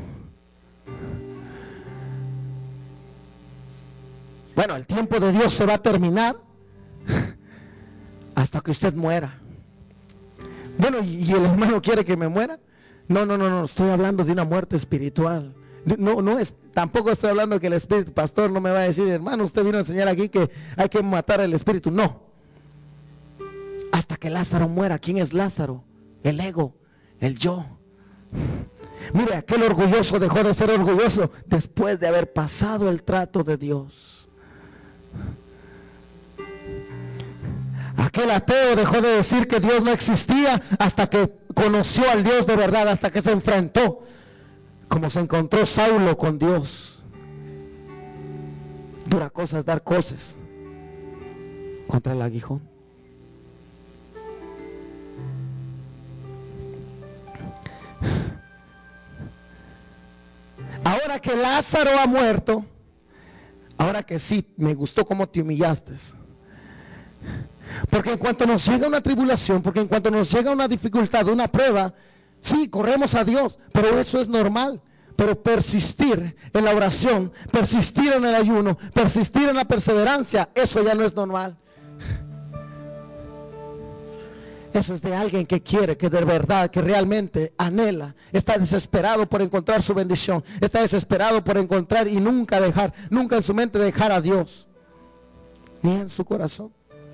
Bueno, el tiempo de Dios se va a terminar hasta que usted muera. Bueno, ¿y el hermano quiere que me muera? No, no, no, no, estoy hablando de una muerte espiritual. No, no es, tampoco estoy hablando que el espíritu, pastor, no me va a decir, hermano, usted vino a enseñar aquí que hay que matar al espíritu. No. Hasta que Lázaro muera. ¿Quién es Lázaro? El ego, el yo. Mire, aquel orgulloso dejó de ser orgulloso después de haber pasado el trato de Dios. Aquel ateo dejó de decir que Dios no existía hasta que conoció al Dios de verdad, hasta que se enfrentó, como se encontró Saulo con Dios. Dura cosa es dar cosas contra el aguijón. Ahora que Lázaro ha muerto, ahora que sí, me gustó cómo te humillaste. Porque en cuanto nos llega una tribulación, porque en cuanto nos llega una dificultad, una prueba, sí, corremos a Dios, pero eso es normal. Pero persistir en la oración, persistir en el ayuno, persistir en la perseverancia, eso ya no es normal. Eso es de alguien que quiere, que de verdad, que realmente anhela, está desesperado por encontrar su bendición, está desesperado por encontrar y nunca dejar, nunca en su mente dejar a Dios, ni en su corazón.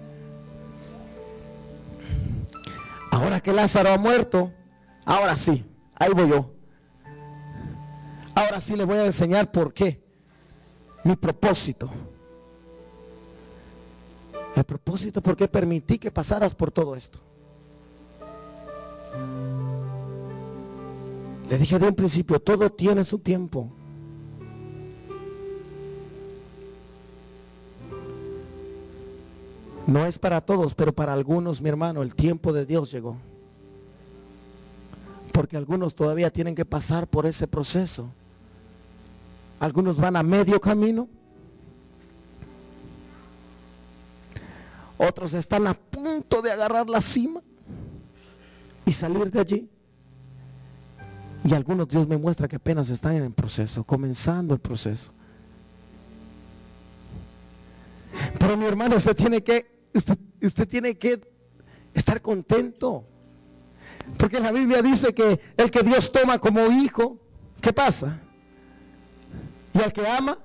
Ahora que Lázaro ha muerto, ahora sí, ahí voy yo. Ahora sí le voy a enseñar por qué. Mi propósito. El propósito por qué permití que pasaras por todo esto. Le dije de un principio, todo tiene su tiempo. No es para todos, pero para algunos, mi hermano, el tiempo de Dios llegó. Porque algunos todavía tienen que pasar por ese proceso. Algunos van a medio camino Otros están a punto de agarrar la cima y salir de allí. Y algunos Dios me muestra que apenas están en el proceso, comenzando el proceso. Pero mi hermano, usted tiene que, usted, usted tiene que estar contento. Porque la Biblia dice que el que Dios toma como hijo, ¿qué pasa? Y al que ama,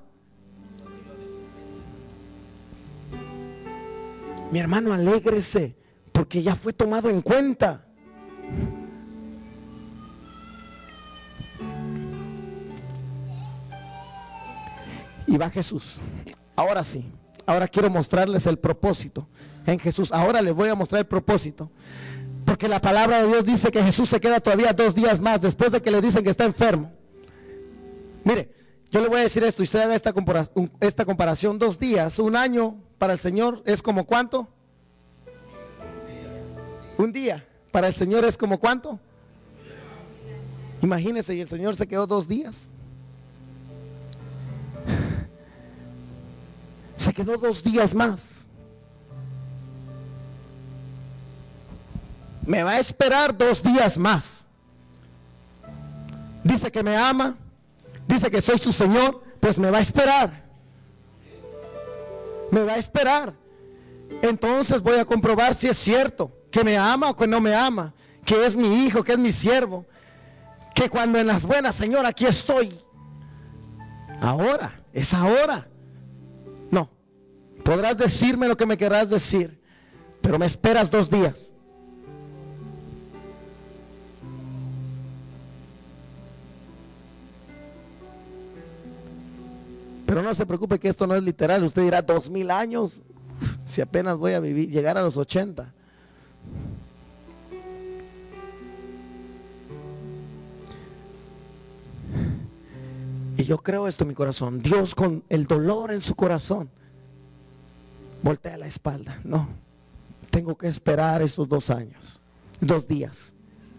mi hermano, alégrese, porque ya fue tomado en cuenta. Y va Jesús. Ahora sí, ahora quiero mostrarles el propósito en Jesús. Ahora les voy a mostrar el propósito. Porque la palabra de Dios dice que Jesús se queda todavía dos días más después de que le dicen que está enfermo. Mire, yo le voy a decir esto y usted haga esta comparación, esta comparación. Dos días, un año para el Señor es como ¿cuánto? Un día para el Señor es como ¿cuánto? Imagínense, y el Señor se quedó dos días. Se quedó dos días más. Me va a esperar dos días más. Dice que me ama, dice que soy su Señor, pues me va a esperar. Me va a esperar. Entonces voy a comprobar si es cierto que me ama o que no me ama, que es mi hijo, que es mi siervo, que cuando en las buenas, Señor, aquí estoy. Ahora, es ahora. No, podrás decirme lo que me querrás decir, pero me esperas dos días. Pero no se preocupe que esto no es literal. Usted dirá, dos mil años, si apenas voy a vivir, llegar a los ochenta. Y yo creo esto en mi corazón. Dios, con el dolor en su corazón, voltea la espalda. No, tengo que esperar esos dos años, dos días.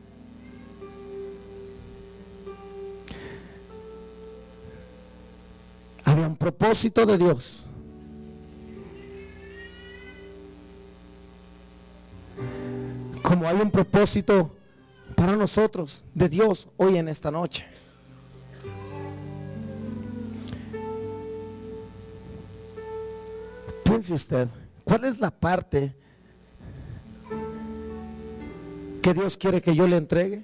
Había un propósito de Dios. Como hay un propósito para nosotros de Dios hoy en esta noche. Piense usted, ¿cuál es la parte que Dios quiere que yo le entregue?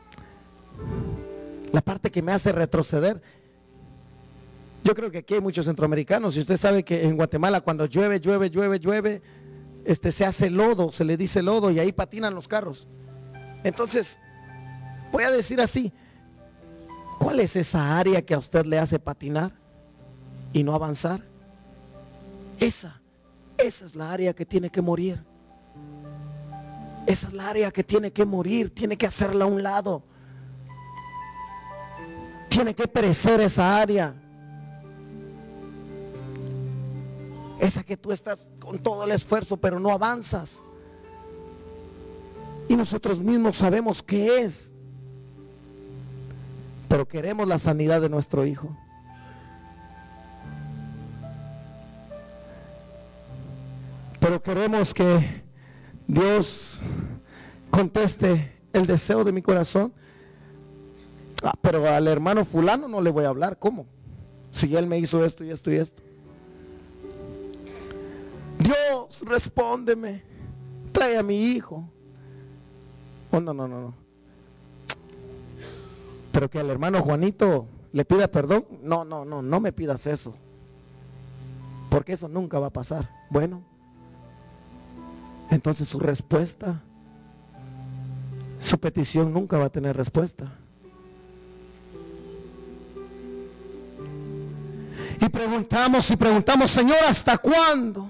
La parte que me hace retroceder. Yo creo que aquí hay muchos centroamericanos y usted sabe que en Guatemala cuando llueve, llueve, llueve, llueve, este, se hace lodo, se le dice lodo y ahí patinan los carros. Entonces, voy a decir así, ¿cuál es esa área que a usted le hace patinar y no avanzar? Esa, esa es la área que tiene que morir. Esa es la área que tiene que morir, tiene que hacerla a un lado. Tiene que perecer esa área. Esa que tú estás con todo el esfuerzo pero no avanzas. Y nosotros mismos sabemos qué es. Pero queremos la sanidad de nuestro hijo. Pero queremos que Dios conteste el deseo de mi corazón. Ah, pero al hermano fulano no le voy a hablar. ¿Cómo? Si él me hizo esto y esto y esto. Dios, respóndeme, trae a mi hijo. Oh, no, no, no, no. Pero que al hermano Juanito le pida perdón. No, no, no, no me pidas eso. Porque eso nunca va a pasar. Bueno, entonces su respuesta, su petición nunca va a tener respuesta. Y preguntamos y preguntamos, Señor, ¿hasta cuándo?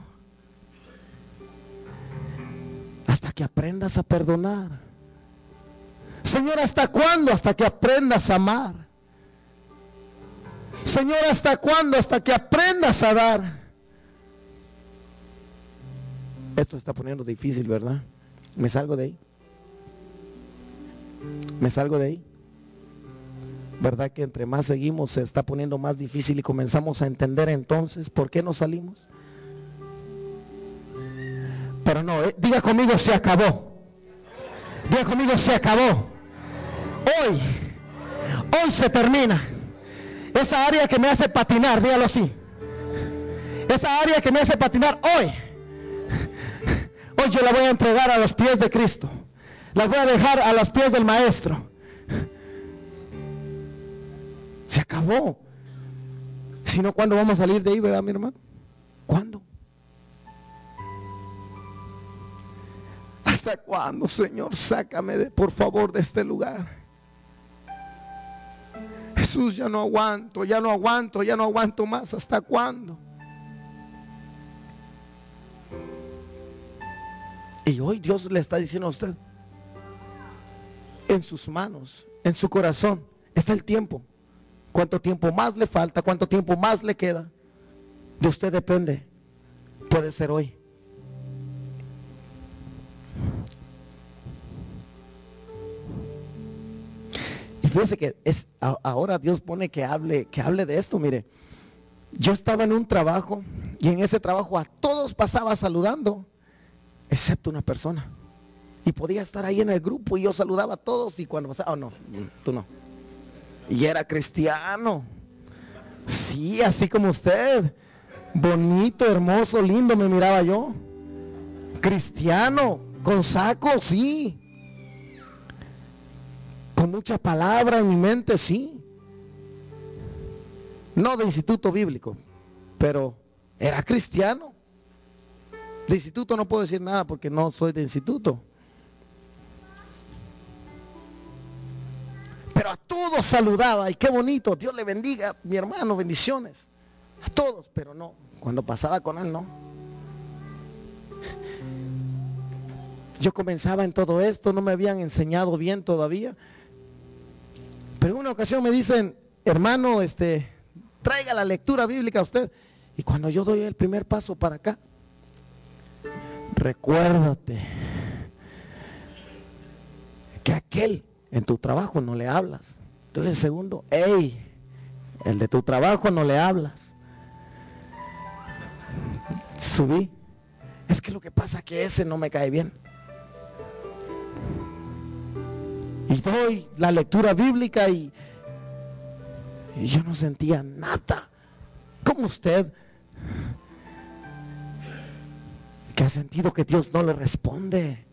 Hasta que aprendas a perdonar. Señor, ¿hasta cuándo? Hasta que aprendas a amar. Señor, ¿hasta cuándo? Hasta que aprendas a dar. Esto está poniendo difícil, ¿verdad? Me salgo de ahí. Me salgo de ahí. ¿Verdad que entre más seguimos se está poniendo más difícil y comenzamos a entender entonces por qué nos salimos? Pero no, eh, diga conmigo, se acabó. Diga conmigo, se acabó. Hoy, hoy se termina. Esa área que me hace patinar, dígalo así. Esa área que me hace patinar hoy. Hoy yo la voy a entregar a los pies de Cristo. La voy a dejar a los pies del Maestro. Se acabó. Si no, ¿cuándo vamos a salir de ahí, verdad, mi hermano? ¿Cuándo? ¿Hasta cuándo, Señor? Sácame, de, por favor, de este lugar. Jesús, ya no aguanto, ya no aguanto, ya no aguanto más. ¿Hasta cuándo? Y hoy Dios le está diciendo a usted, en sus manos, en su corazón, está el tiempo. ¿Cuánto tiempo más le falta? ¿Cuánto tiempo más le queda? De usted depende. Puede ser hoy. Y fíjese que es, ahora Dios pone que hable, que hable de esto. Mire, yo estaba en un trabajo y en ese trabajo a todos pasaba saludando, excepto una persona. Y podía estar ahí en el grupo y yo saludaba a todos y cuando pasaba, oh no, tú no. Y era cristiano. Sí, así como usted. Bonito, hermoso, lindo me miraba yo. Cristiano, con saco, sí. Con mucha palabra en mi mente, sí. No de instituto bíblico, pero era cristiano. De instituto no puedo decir nada porque no soy de instituto. Pero a todos saludaba y qué bonito, Dios le bendiga, mi hermano, bendiciones. A todos, pero no, cuando pasaba con él no. Yo comenzaba en todo esto, no me habían enseñado bien todavía. Pero en una ocasión me dicen, hermano, este, traiga la lectura bíblica a usted. Y cuando yo doy el primer paso para acá, recuérdate que aquel en tu trabajo no le hablas. Entonces el segundo, hey, el de tu trabajo no le hablas. Subí. Es que lo que pasa es que ese no me cae bien. Y doy la lectura bíblica y, y yo no sentía nada. Como usted, que ha sentido que Dios no le responde.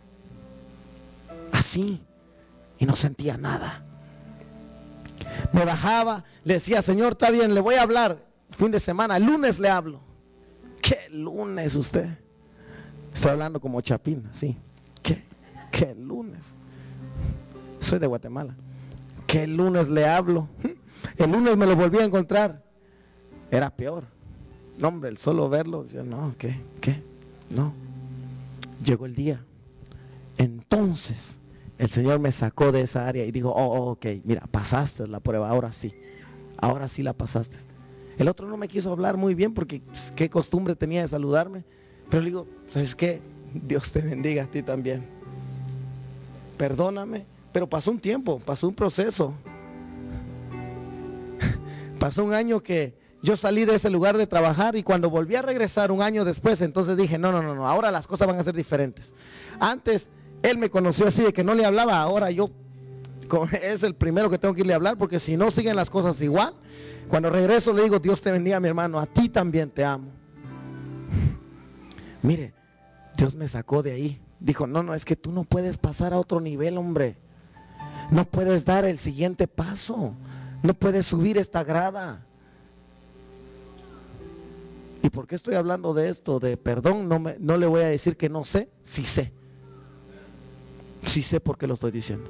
Así. Y no sentía nada. Me bajaba, le decía, Señor, está bien, le voy a hablar fin de semana, el lunes le hablo. ¿Qué lunes usted? Estoy hablando como Chapín, así. ¿Qué? ¿Qué lunes? Soy de Guatemala. ¿Qué lunes le hablo? El lunes me lo volví a encontrar. Era peor. No, hombre, el solo verlo, decía, no, ¿qué? ¿Qué? No. Llegó el día. Entonces el Señor me sacó de esa área y dijo, oh, oh, ok, mira, pasaste la prueba, ahora sí, ahora sí la pasaste. El otro no me quiso hablar muy bien porque pues, qué costumbre tenía de saludarme, pero le digo, ¿sabes qué? Dios te bendiga a ti también. Perdóname, pero pasó un tiempo, pasó un proceso. Pasó un año que yo salí de ese lugar de trabajar y cuando volví a regresar un año después, entonces dije, no, no, no, no, ahora las cosas van a ser diferentes. Antes él me conoció así de que no le hablaba, ahora yo es el primero que tengo que irle a hablar porque si no siguen las cosas igual, cuando regreso le digo, Dios te bendiga mi hermano, a ti también te amo. Mire, Dios me sacó de ahí, dijo, no, no, es que tú no puedes pasar a otro nivel, hombre, no puedes dar el siguiente paso, no puedes subir esta grada. ¿Y por qué estoy hablando de esto? De perdón, no, me, no le voy a decir que no sé, sí sé. Sí sé por qué lo estoy diciendo.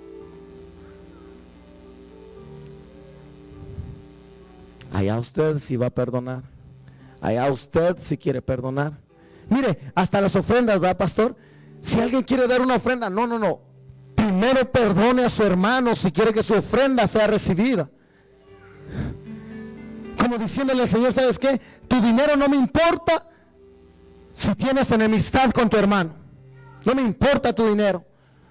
Allá usted si va a perdonar. Allá usted si quiere perdonar. Mire, hasta las ofrendas, ¿verdad, pastor? Si alguien quiere dar una ofrenda, no, no, no. Primero perdone a su hermano si quiere que su ofrenda sea recibida. Como diciéndole al Señor, ¿sabes qué? Tu dinero no me importa si tienes enemistad con tu hermano. No me importa tu dinero.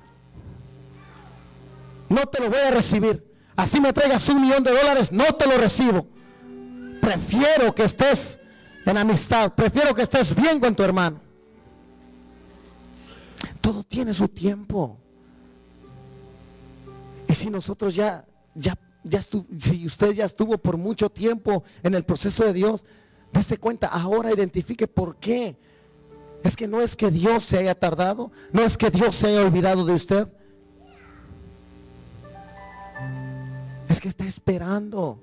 No te lo voy a recibir. Así me traigas un millón de dólares, no te lo recibo. Prefiero que estés en amistad, prefiero que estés bien con tu hermano. tiene su tiempo. Y si nosotros ya, ya, ya estuvo, si usted ya estuvo por mucho tiempo en el proceso de Dios, dése cuenta, ahora identifique por qué. Es que no es que Dios se haya tardado, no es que Dios se haya olvidado de usted. Es que está esperando.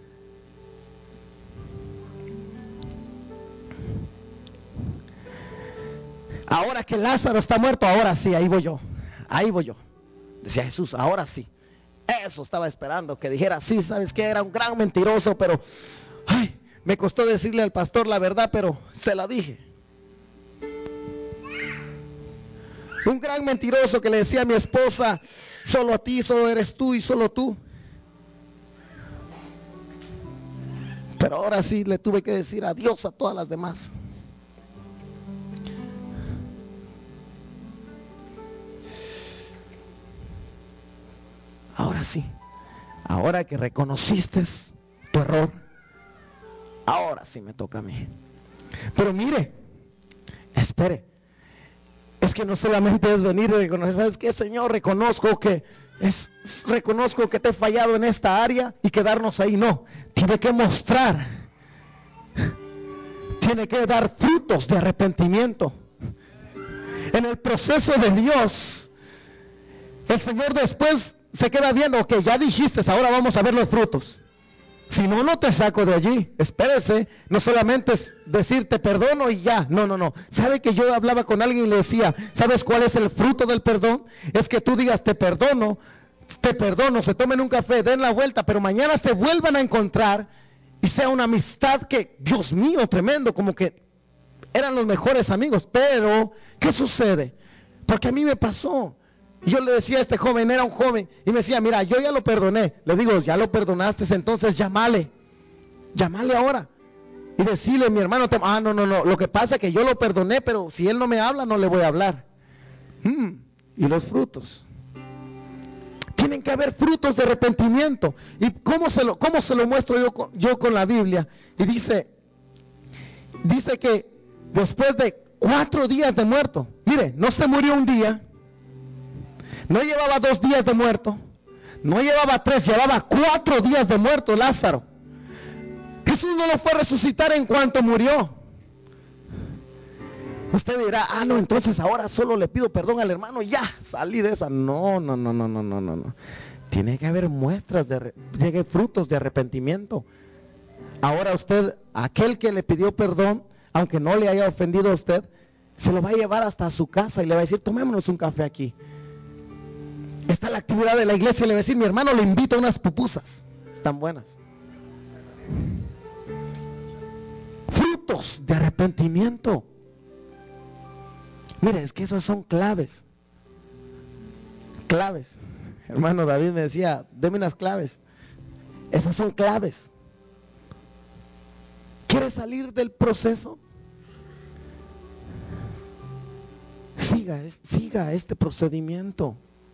Ahora que Lázaro está muerto, ahora sí, ahí voy yo, ahí voy yo. Decía Jesús, ahora sí. Eso estaba esperando, que dijera, sí, sabes que era un gran mentiroso, pero ay, me costó decirle al pastor la verdad, pero se la dije. Un gran mentiroso que le decía a mi esposa, solo a ti, solo eres tú y solo tú. Pero ahora sí le tuve que decir adiós a todas las demás. Ahora sí, ahora que reconociste tu error, ahora sí me toca a mí. Pero mire, espere, es que no solamente es venir y reconocer, ¿sabes qué, Señor? Reconozco que es, reconozco que te he fallado en esta área y quedarnos ahí. No, tiene que mostrar, tiene que dar frutos de arrepentimiento. En el proceso de Dios, el Señor después se queda viendo, ok, ya dijiste, ahora vamos a ver los frutos. Si no, no te saco de allí. Espérese, no solamente es decir te perdono y ya. No, no, no. ¿Sabe que yo hablaba con alguien y le decía, ¿sabes cuál es el fruto del perdón? Es que tú digas te perdono, te perdono, se tomen un café, den la vuelta, pero mañana se vuelvan a encontrar y sea una amistad que, Dios mío, tremendo, como que eran los mejores amigos. Pero, ¿qué sucede? Porque a mí me pasó. Y yo le decía a este joven, era un joven, y me decía, mira, yo ya lo perdoné. Le digo, ya lo perdonaste, entonces llámale, llámale ahora. Y decirle, mi hermano, te... ah, no, no, no, lo que pasa es que yo lo perdoné, pero si él no me habla, no le voy a hablar. Hmm. Y los frutos. Tienen que haber frutos de arrepentimiento. ¿Y cómo se lo, cómo se lo muestro yo con, yo con la Biblia? Y dice, dice que después de cuatro días de muerto, mire, no se murió un día. No llevaba dos días de muerto, no llevaba tres, llevaba cuatro días de muerto Lázaro. Jesús no lo fue a resucitar en cuanto murió. Usted dirá, ah, no, entonces ahora solo le pido perdón al hermano, ya, salí de esa. No, no, no, no, no, no, no. Tiene que haber muestras de, de frutos de arrepentimiento. Ahora usted, aquel que le pidió perdón, aunque no le haya ofendido a usted, se lo va a llevar hasta su casa y le va a decir, tomémonos un café aquí. Está la actividad de la iglesia y le va a decir, mi hermano, le invito a unas pupusas, están buenas. Frutos de arrepentimiento. Mire, es que esos son claves. Claves. Hermano David me decía, deme unas claves. Esas son claves. ¿Quiere salir del proceso? Siga, siga este procedimiento.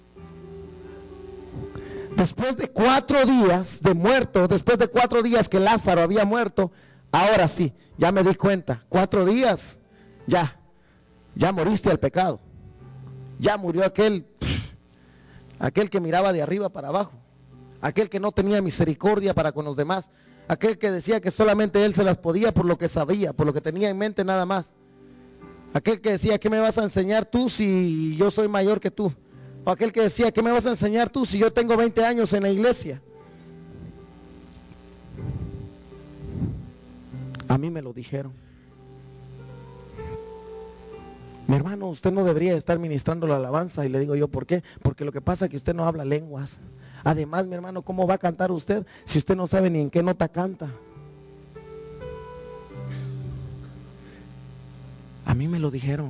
Después de cuatro días de muerto, después de cuatro días que Lázaro había muerto, ahora sí, ya me di cuenta, cuatro días, ya, ya moriste al pecado, ya murió aquel, aquel que miraba de arriba para abajo, aquel que no tenía misericordia para con los demás, aquel que decía que solamente él se las podía por lo que sabía, por lo que tenía en mente nada más, aquel que decía, ¿qué me vas a enseñar tú si yo soy mayor que tú? O aquel que decía, ¿qué me vas a enseñar tú si yo tengo veinte años en la iglesia? A mí me lo dijeron. Mi hermano, usted no debería estar ministrando la alabanza. Y le digo yo, ¿por qué? Porque lo que pasa es que usted no habla lenguas. Además, mi hermano, ¿cómo va a cantar usted si usted no sabe ni en qué nota canta? A mí me lo dijeron.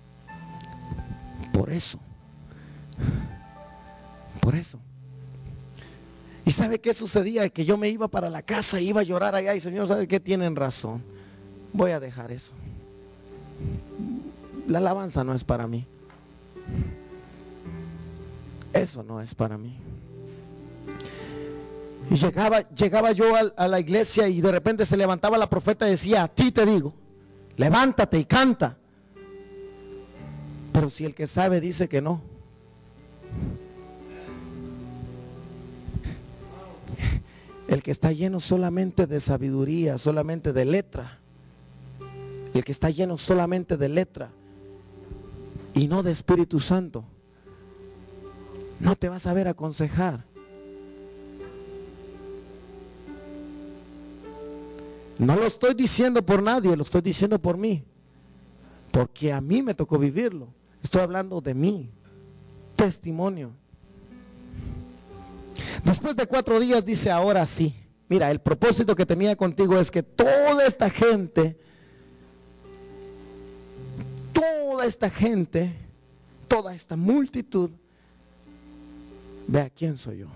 Por eso. Por eso. ¿Y sabe qué sucedía? Que yo me iba para la casa, iba a llorar allá y Señor, ¿sabe qué? Tienen razón. Voy a dejar eso. La alabanza no es para mí. Eso no es para mí. Y llegaba, llegaba yo a, a la iglesia y de repente se levantaba la profeta y decía, a ti te digo, levántate y canta. Pero si el que sabe dice que no. El que está lleno solamente de sabiduría, solamente de letra. El que está lleno solamente de letra y no de Espíritu Santo, no te va a saber aconsejar. No lo estoy diciendo por nadie, lo estoy diciendo por mí, porque a mí me tocó vivirlo. Estoy hablando de mí, testimonio. Después de cuatro días dice, ahora sí, mira, el propósito que tenía contigo es que toda esta gente, toda esta gente, toda esta multitud, vea quién soy yo.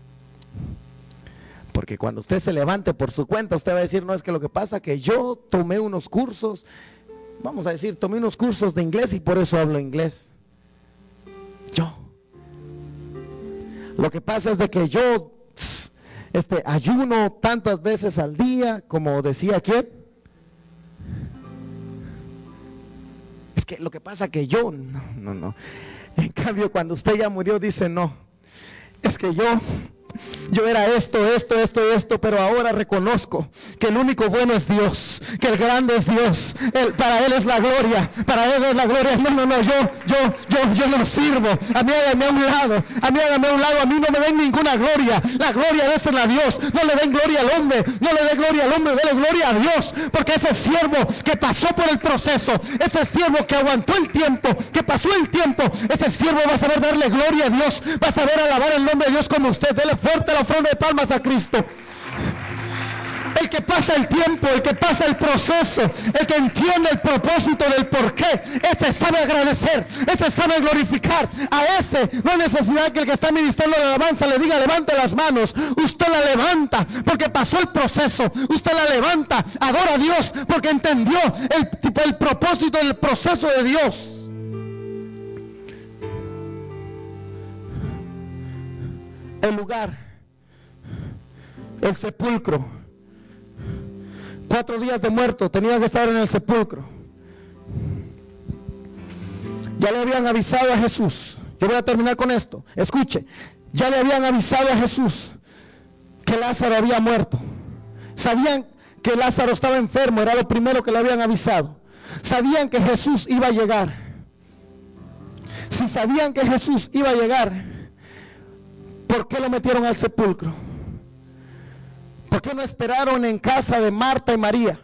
Porque cuando usted se levante por su cuenta, usted va a decir, no, es que lo que pasa es que yo tomé unos cursos, vamos a decir, tomé unos cursos de inglés y por eso hablo inglés. Yo. Lo que pasa es de que yo este, ayuno tantas veces al día, como decía quién. Es que lo que pasa es que yo, no, no, no. En cambio, cuando usted ya murió, dice, no, es que yo... Yo era esto, esto, esto, esto, pero ahora reconozco que el único bueno es Dios, que el grande es Dios, él, para Él es la gloria, para Él es la gloria. No, no, no, yo, yo, yo, yo no sirvo. A mí hágame a un lado, a mí hágame a un lado, a mí no me den ninguna gloria. La gloria de ese a Dios, no le den gloria al hombre, no le den gloria al hombre, denle gloria a Dios, porque ese siervo que pasó por el proceso, ese siervo que aguantó el tiempo, que pasó el tiempo, ese siervo va a saber darle gloria a Dios, va a saber alabar el nombre de Dios como usted. Dele fuerte la ofrenda de palmas a Cristo. El que pasa el tiempo, el que pasa el proceso, el que entiende el propósito del porqué, ese sabe agradecer, ese sabe glorificar. A ese no hay necesidad que el que está ministrando la alabanza le diga levante las manos. Usted la levanta porque pasó el proceso, usted la levanta, adora a Dios porque entendió el, el propósito del proceso de Dios. El lugar, el sepulcro. Cuatro días de muerto, tenía que estar en el sepulcro. Ya le habían avisado a Jesús. Yo voy a terminar con esto. Escuche, ya le habían avisado a Jesús que Lázaro había muerto. Sabían que Lázaro estaba enfermo, era lo primero que le habían avisado. Sabían que Jesús iba a llegar. Si sabían que Jesús iba a llegar, ¿por qué lo metieron al sepulcro? ¿Por qué no esperaron en casa de Marta y María?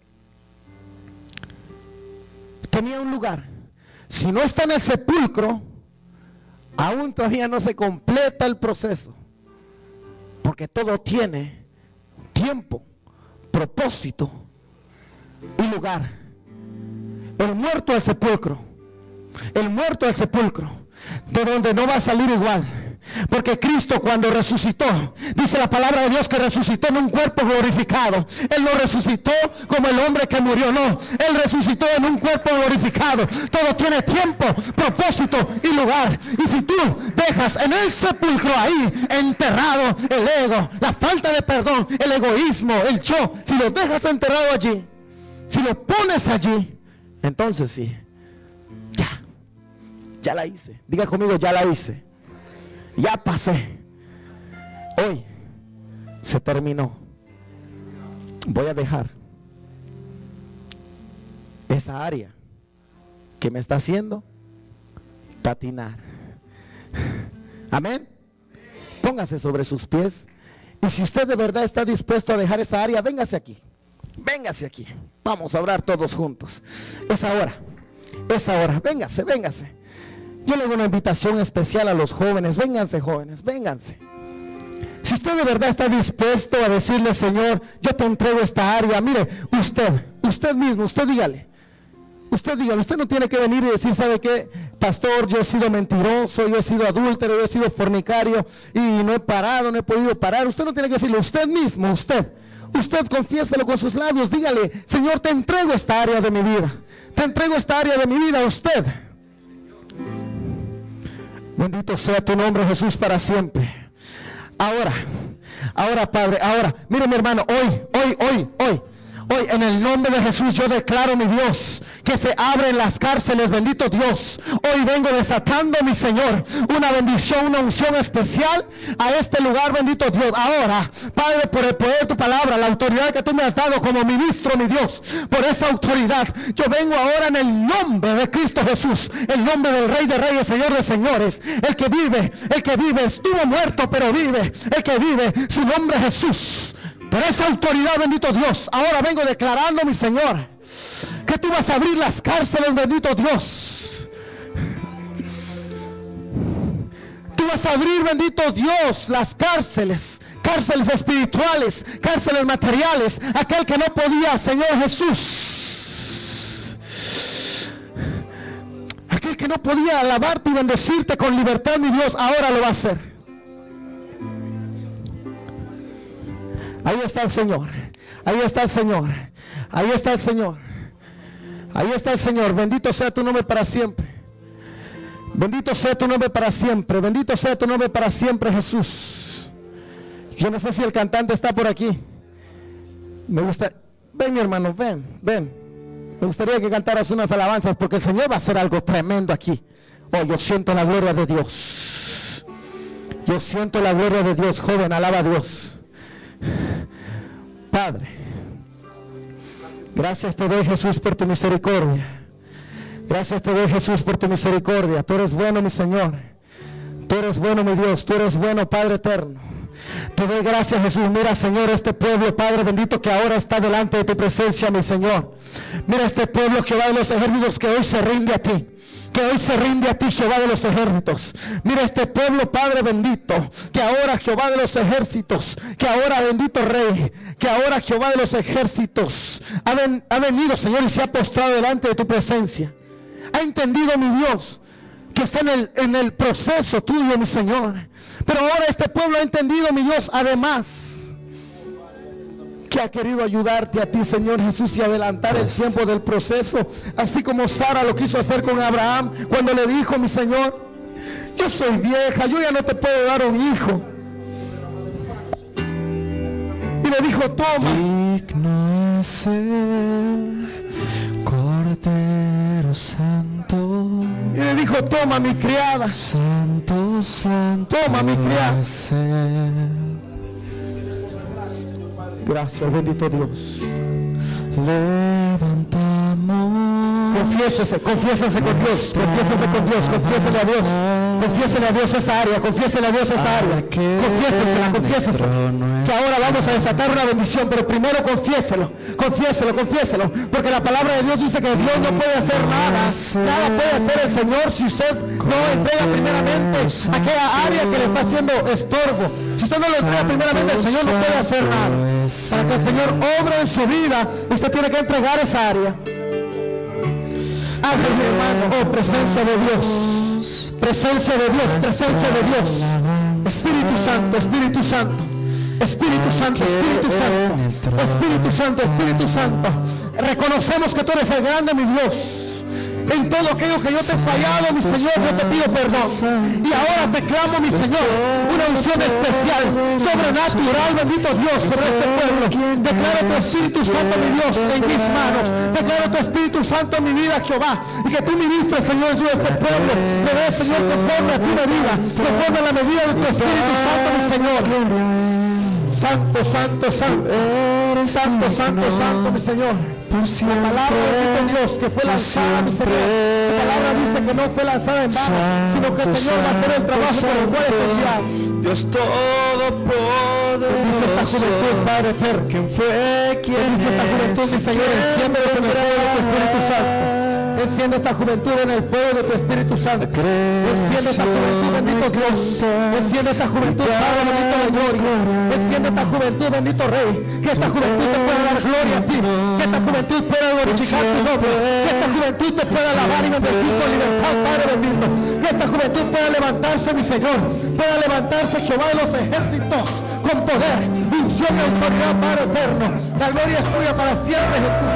Tenía un lugar. Si no está en el sepulcro, aún todavía no se completa el proceso. Porque todo tiene tiempo, propósito y lugar. El muerto al sepulcro. El muerto al sepulcro. De donde no va a salir igual. Porque Cristo cuando resucitó, dice la palabra de Dios que resucitó en un cuerpo glorificado. Él no resucitó como el hombre que murió, no. Él resucitó en un cuerpo glorificado. Todo tiene tiempo, propósito y lugar. Y si tú dejas en el sepulcro ahí enterrado el ego, la falta de perdón, el egoísmo, el yo, si lo dejas enterrado allí, si lo pones allí, entonces sí, ya, ya la hice. Diga conmigo, ya la hice. Ya pasé. Hoy se terminó. Voy a dejar esa área que me está haciendo patinar. Amén. Póngase sobre sus pies. Y si usted de verdad está dispuesto a dejar esa área, véngase aquí. Véngase aquí. Vamos a orar todos juntos. Es ahora. Es ahora. Véngase, véngase. Yo le doy una invitación especial a los jóvenes. Vénganse, jóvenes, vénganse. Si usted de verdad está dispuesto a decirle, Señor, yo te entrego esta área. Mire, usted, usted mismo, usted dígale. Usted dígale, usted no tiene que venir y decir, ¿sabe qué? Pastor, yo he sido mentiroso, yo he sido adúltero, yo he sido fornicario y no he parado, no he podido parar. Usted no tiene que decirlo, usted mismo, usted. Usted confiéselo con sus labios. Dígale, Señor, te entrego esta área de mi vida. Te entrego esta área de mi vida a usted. Bendito sea tu nombre, Jesús, para siempre. Ahora, ahora, Padre, ahora, mire mi hermano, hoy, hoy, hoy, hoy, Hoy en el nombre de Jesús yo declaro, mi Dios, que se abren las cárceles, bendito Dios. Hoy vengo desatando, mi Señor, una bendición, una unción especial a este lugar, bendito Dios. Ahora, Padre, por el poder de tu palabra, la autoridad que tú me has dado como ministro, mi Dios, por esa autoridad, yo vengo ahora en el nombre de Cristo Jesús, el nombre del Rey de Reyes, Señor de Señores, el que vive, el que vive, estuvo muerto pero vive, el que vive, su nombre es Jesús. Por esa autoridad, bendito Dios, ahora vengo declarando, mi Señor, que tú vas a abrir las cárceles, bendito Dios. Tú vas a abrir, bendito Dios, las cárceles, cárceles espirituales, cárceles materiales, aquel que no podía, Señor Jesús, aquel que no podía alabarte y bendecirte con libertad, mi Dios, ahora lo va a hacer. Ahí está el Señor, ahí está el Señor, ahí está el Señor, ahí está el Señor. Bendito sea tu nombre para siempre. Bendito sea tu nombre para siempre. Bendito sea tu nombre para siempre, Jesús. Yo no sé si el cantante está por aquí. Me gusta, ven mi hermano, ven, ven. Me gustaría que cantaras unas alabanzas porque el Señor va a hacer algo tremendo aquí. Oh, yo siento la gloria de Dios. Yo siento la gloria de Dios, joven, alaba a Dios. Padre, gracias te doy, Jesús, por tu misericordia. Gracias te doy, Jesús, por tu misericordia. Tú eres bueno, mi Señor. Tú eres bueno, mi Dios. Tú eres bueno, Padre eterno. Te doy gracias, Jesús. Mira, Señor, este pueblo, Padre bendito, que ahora está delante de tu presencia, mi Señor. Mira este pueblo, Jehová de los ejércitos, que hoy se rinde a ti. Que hoy se rinde a ti, Jehová de los ejércitos. Mira este pueblo, Padre bendito, que ahora, Jehová de los ejércitos, que ahora, bendito Rey, que ahora, Jehová de los ejércitos, ha, ven, ha venido, Señor, y se ha postrado delante de tu presencia. Ha entendido, mi Dios, que está en el, en el proceso tuyo, mi Señor. Pero ahora este pueblo ha entendido, mi Dios, además, que ha querido ayudarte a ti, Señor Jesús, y adelantar el tiempo del proceso, así como Sara lo quiso hacer con Abraham, cuando le dijo, mi Señor, yo soy vieja, yo ya no te puedo dar un hijo. Y le dijo, toma. Digno es el Cordero Santo. Y le dijo, toma mi criada. Santo, santo. Toma mi criada. Es él. Gracias, bendito Dios. Levantamos. Confiésese, confiésese con Dios, confiésese con Dios, confiésele a Dios, confiésele a Dios esa área, confiésele a Dios esa área, confiésesela, confiésese, que ahora vamos a desatar una bendición, pero primero confiéselo, confiéselo, confiéselo, porque la palabra de Dios dice que Dios no puede hacer nada, nada puede hacer el Señor si usted no entrega primeramente aquella área que le está haciendo estorbo. Si usted no lo entrega primeramente, el Señor no puede hacer nada. Para que el Señor obre en su vida, usted tiene que entregar esa área. Ángel, mi hermano, oh, presencia de Dios, presencia de Dios, presencia de Dios, Espíritu Santo, Espíritu Santo, Espíritu Santo, Espíritu Santo, Espíritu Santo, Espíritu Santo. Reconocemos que tú eres el grande, mi Dios. En todo aquello que yo te he fallado, mi Señor, yo te pido perdón. Y ahora te clamo, mi Señor, una unción especial, sobrenatural, bendito Dios, sobre este pueblo. Declaro tu Espíritu Santo, mi Dios, en mis manos. Declaro tu Espíritu Santo en mi vida, Jehová. Y que tú ministres, Señor, sobre este pueblo. Me des, Señor, conforme a tu medida, conforme a la medida de tu Espíritu Santo, mi Señor. Santo, santo, santo, santo, santo, santo, mi Señor. La palabra de Dios que fue lanzada, mi Señor. La palabra dice que no fue lanzada en vano, sino que el Señor va a hacer el trabajo por el cual es enviado. Dios todopoderoso. Dice esta juventud, Padre eterno. ¿Quién fue? ¿Quién Dice esta juventud, mi Señor, enciende en el fuego de tu Espíritu Santo. Enciende esta juventud en el fuego de tu Espíritu Santo. Enciende esta juventud, bendito Dios. Enciende esta juventud, Padre bendito de gloria. Enciende esta juventud, bendito Rey. Que esta juventud te pueda dar gloria a ti. Que esta juventud pueda glorificar tu nombre. Que esta juventud te pueda alabar y bendecir con libertad, Padre bendito. Que esta juventud pueda levantarse, mi Señor. Pueda levantarse, Jehová de los ejércitos, con poder, unción y autoridad, Padre eterno. La gloria es tuya para siempre, Jesús.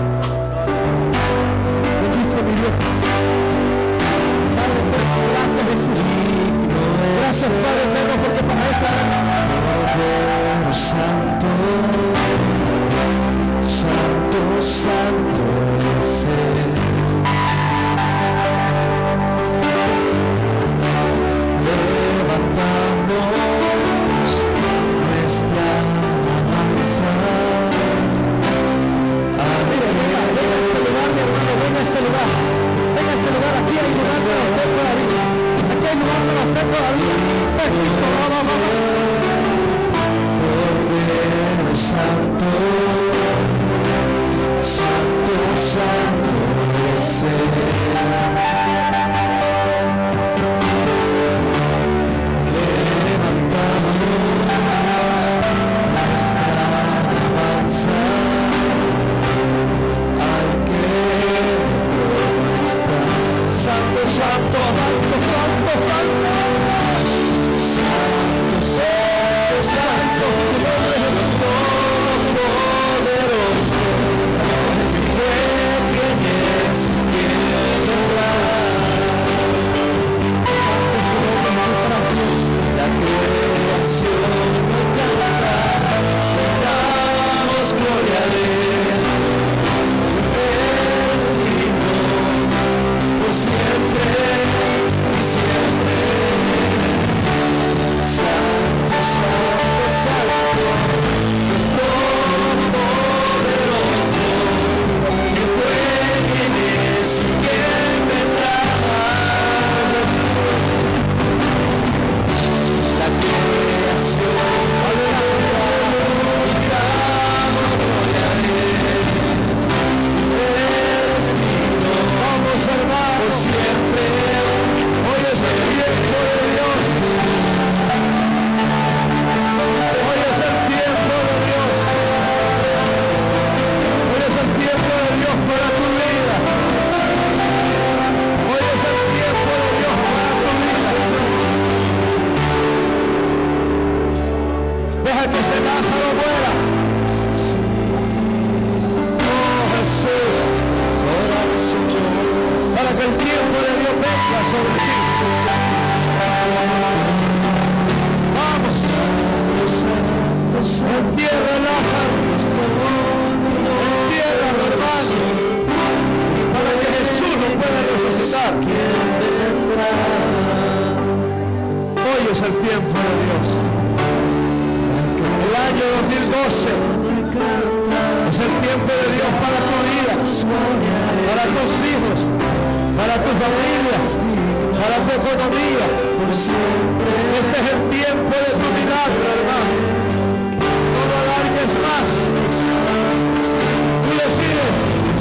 Mi Dios. Padre eterno, gracias Jesús. Gracias Padre eterno, porque para esta Santo, Santo. sobre ti. Vamos. Entierra Lázaro. Entierra, hermano, para que Jesús lo pueda resucitar. Hoy es el tiempo de Dios. El año dos mil doce es el tiempo de Dios para tu vida, para tus hijos, para tu familia, para tu economía. Este es el tiempo de tu milagro, hermano. No lo alargues más. Tú decides.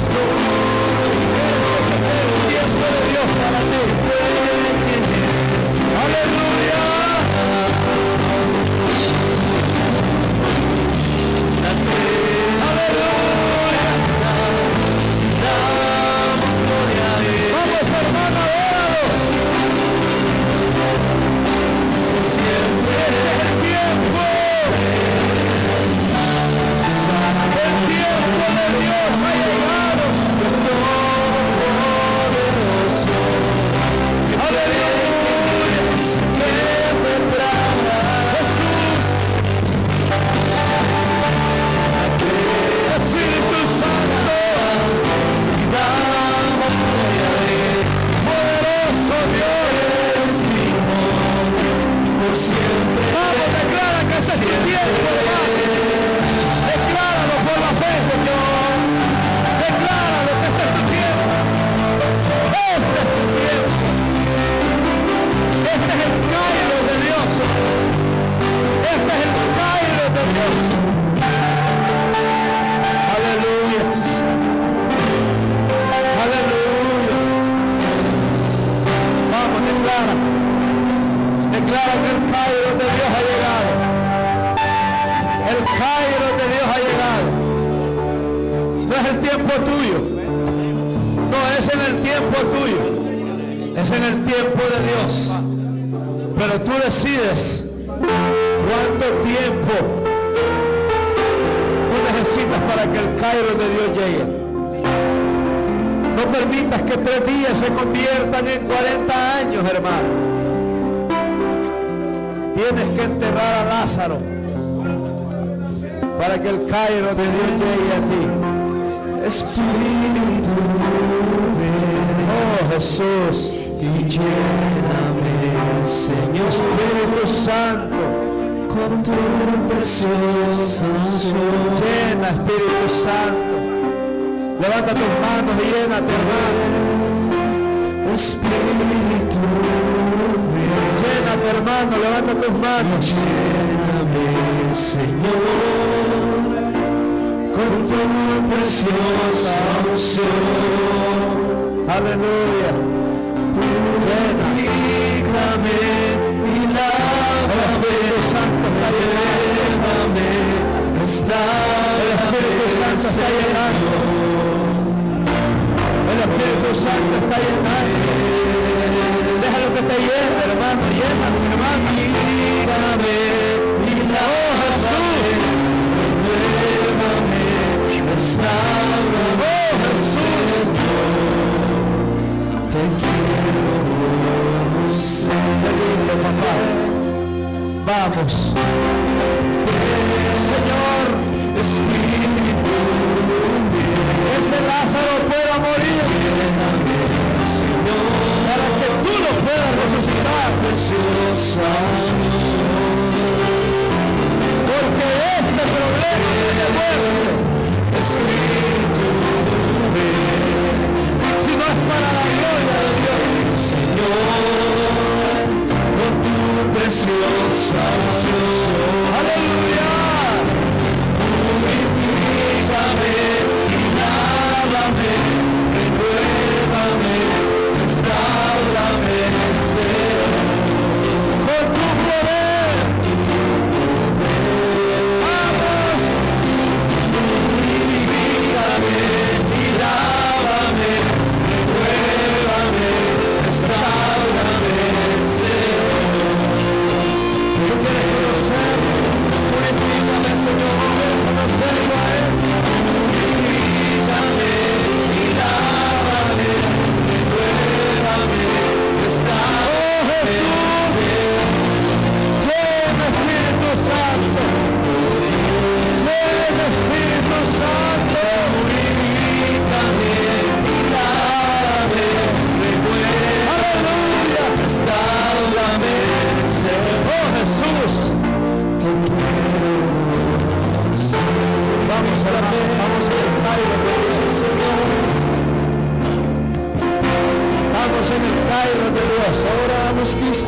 Este es el tiempo de Dios para ti. Aleluya. Vamos, hermano, adóralo. Siempre es el tiempo. El tiempo de Dios ha llegado. Aleluya. Que vendrá Jesús. Espíritu Santo. Damos gloria a Él. Poderoso Dios. Por siempre. Vamos, declara que ese es tu tiempo, hermano. Decláralo por la fe, Señor. Decláralo que este es tu tiempo. Este es tu tiempo. Este es el Cairo de Dios. Este es el Cairo de Dios. Aleluya. Aleluya. Vamos, declara. Declara que el Cairo de Dios ha llegado. El Cairo de Dios ha llegado. No es el tiempo tuyo. No es en el tiempo tuyo. Es en el tiempo de Dios. Pero tú decides cuánto tiempo tú necesitas para que el Cairo de Dios llegue. No permitas que tres días se conviertan en cuarenta años, hermano. Tienes que enterrar a Lázaro para que el Cairo de Dios llegue a ti. Espíritu, oh Jesús, y lléname, Señor. Espíritu Santo, con tu preciosa unción. Llena, Espíritu Santo. Levanta tus manos y llénate, hermano. Espíritu, llénate, hermano, levanta tus manos. Lléname, Señor, con tu preciosa unción. Aleluya. Purifícame y lávame. El Espíritu Santo está llenando. El Espíritu Santo está llenando. El Espíritu Santo está llenando. Déjalo que te llene, hermano. Lléname, hermano. Purifícame y lávame. Oh, Jesús. Renuévame. Restaurame. Oh, Jesús. Te quiero conocer. Qué lindo, papá. Vamos. Señor, Espíritu, ese Lázaro pueda morir, para que tú lo puedas resucitar, preciosa. Porque este problema tiene muerte. Espíritu, si no es para la gloria de Dios, Señor, con tu preciosa unción. Aleluya. Purifícame y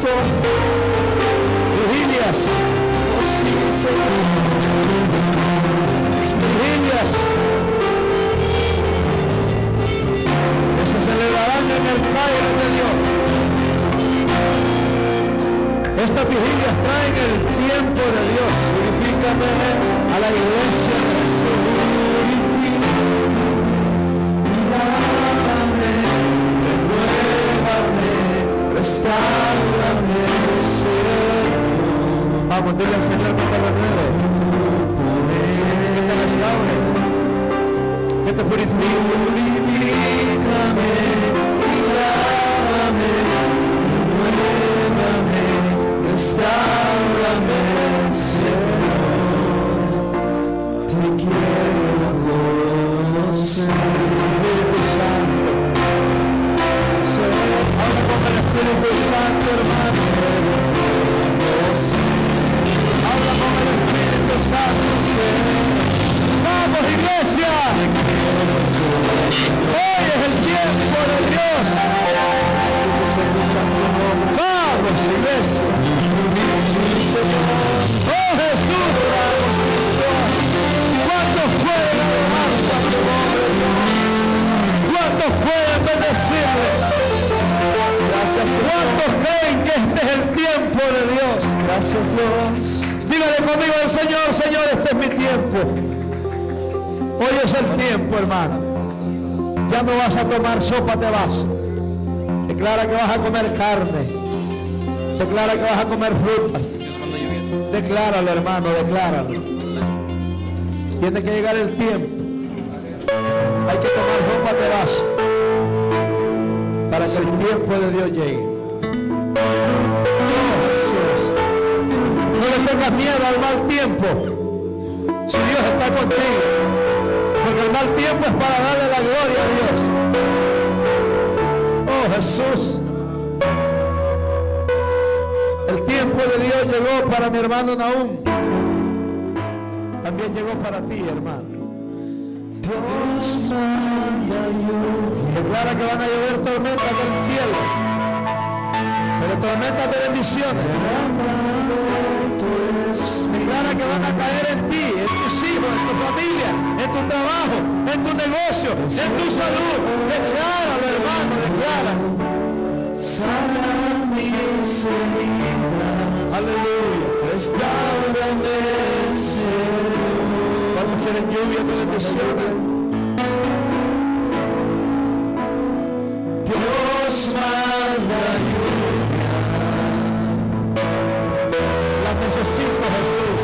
Cristo. Vigilias. Oh, sí, Señor. Vigilias que se celebrarán en el Cairo de Dios. Estas vigilias traen el tiempo de Dios. Purifícame a la iglesia de Jesús. Lávame, renuévame, restaurame, Señor. Vamos, dile al Señor que te renueve, que te restaure, que te purifique. Purifícame y lávame, renuévame, restaurame, Señor. Te quiero conocer. Espíritu Santo, Señor, habla con el Espíritu Santo, hermano. Habla con el Espíritu Santo, Señor. Vamos, iglesia. Hoy es el tiempo de Dios. Vamos, iglesia. Oh, Jesús. ¿Cuántos pueden alabarse a tu nombre, Dios? ¿Cuántos pueden bendecirle? Gracias, Señor. ¿Cuántos creen que este es el tiempo de Dios? Gracias, Dios. Dígale conmigo al Señor, Señor, este es mi tiempo. Hoy es el tiempo, hermano. Ya no vas a tomar sopa de vaso. Declara que vas a comer carne. Declara que vas a comer frutas. Decláralo, hermano, decláralo. Tiene que llegar el tiempo. Hay que tomar sopa de vaso para que el tiempo de Dios llegue. Oh, Jesús. No le tengas miedo al mal tiempo. Si Dios está contigo. Porque el mal tiempo es para darle la gloria a Dios. Oh, Jesús. El tiempo de Dios llegó para mi hermano Nahum. También llegó para ti, hermano. Dios manda lluvia. Declara que van a llover tormentas del cielo, pero tormentas de bendiciones. Declara que van a caer en ti, en tus hijos, en tu familia, en tu trabajo, en tu negocio, en tu salud. Decláralo, hermano, declara. Sana mis heridas. Aleluya. Restaurame, Señor. ¿Cuántos quieren lluvia de bendiciones? Dios manda lluvia. La necesito, Jesús.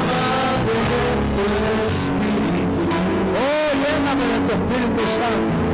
Derrámame de tu Espíritu. Oh, lléname de tu Espíritu Santo.